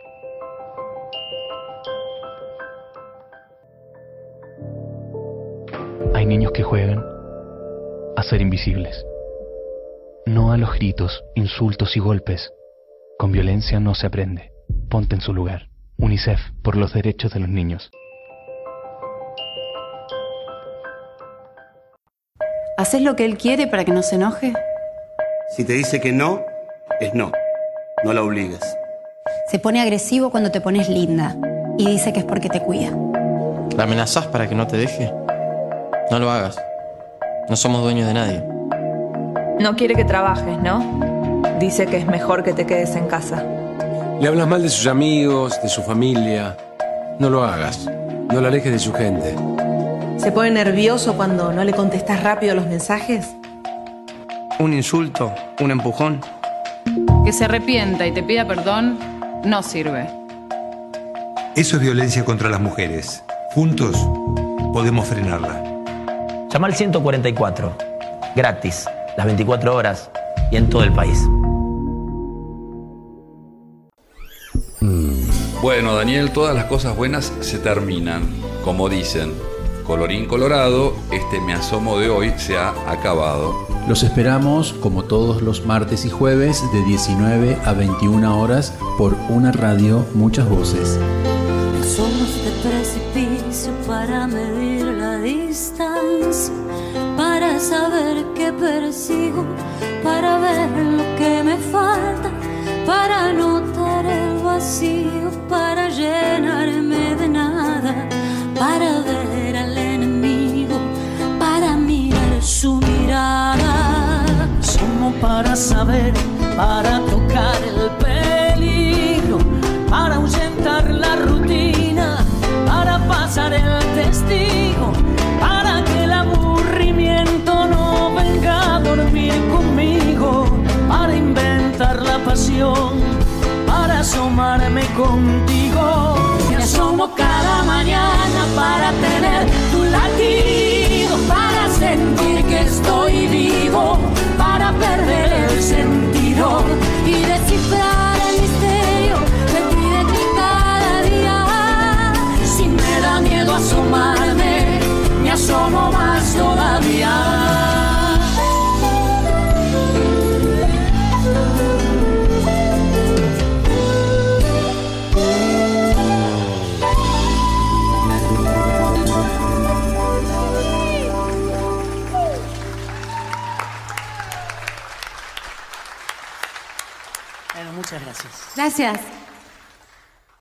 Hay niños que juegan a ser invisibles. No a los gritos, insultos y golpes. Con violencia no se aprende. Ponte en su lugar. UNICEF, por los derechos de los niños. ¿Haces lo que él quiere para que no se enoje? Si te dice que no, es no. No la obligues. Se pone agresivo cuando te pones linda y dice que es porque te cuida. ¿La amenazás para que no te deje? No lo hagas. No somos dueños de nadie. No quiere que trabajes, ¿no? Dice que es mejor que te quedes en casa. Le hablas mal de sus amigos, de su familia. No lo hagas. No lo alejes de su gente. ¿Se pone nervioso cuando no le contestas rápido los mensajes? Un insulto, un empujón. Que se arrepienta y te pida perdón no sirve. Eso es violencia contra las mujeres. Juntos podemos frenarla. Llama al 144. Gratis. Las 24 horas y en todo el país. Bueno, Daniel, todas las cosas buenas se terminan. Como dicen, colorín colorado, este Me Asomo de hoy se ha acabado. Los esperamos como todos los martes y jueves de 19 a 21 horas por una radio, muchas voces. Somos de precipicio para medir la distancia, para saber qué persigo, para ver lo que me falta, para notar el vacío, para llenarme de nada, para ver al enemigo, para mirar su mirada. Somos para saber, para tocar el peligro, para ahuyentar la rutina, para pasar el testigo, para que el aburrimiento no venga a dormir conmigo, para inventar la pasión, para asomarme contigo. Me asomo cada mañana para tener tu latido, para sentir que estoy vivo, para perder el sentido y descifrar el misterio que pide que cada día. Si me da miedo asomarme, me asomo más todavía. Bueno, muchas gracias. Gracias.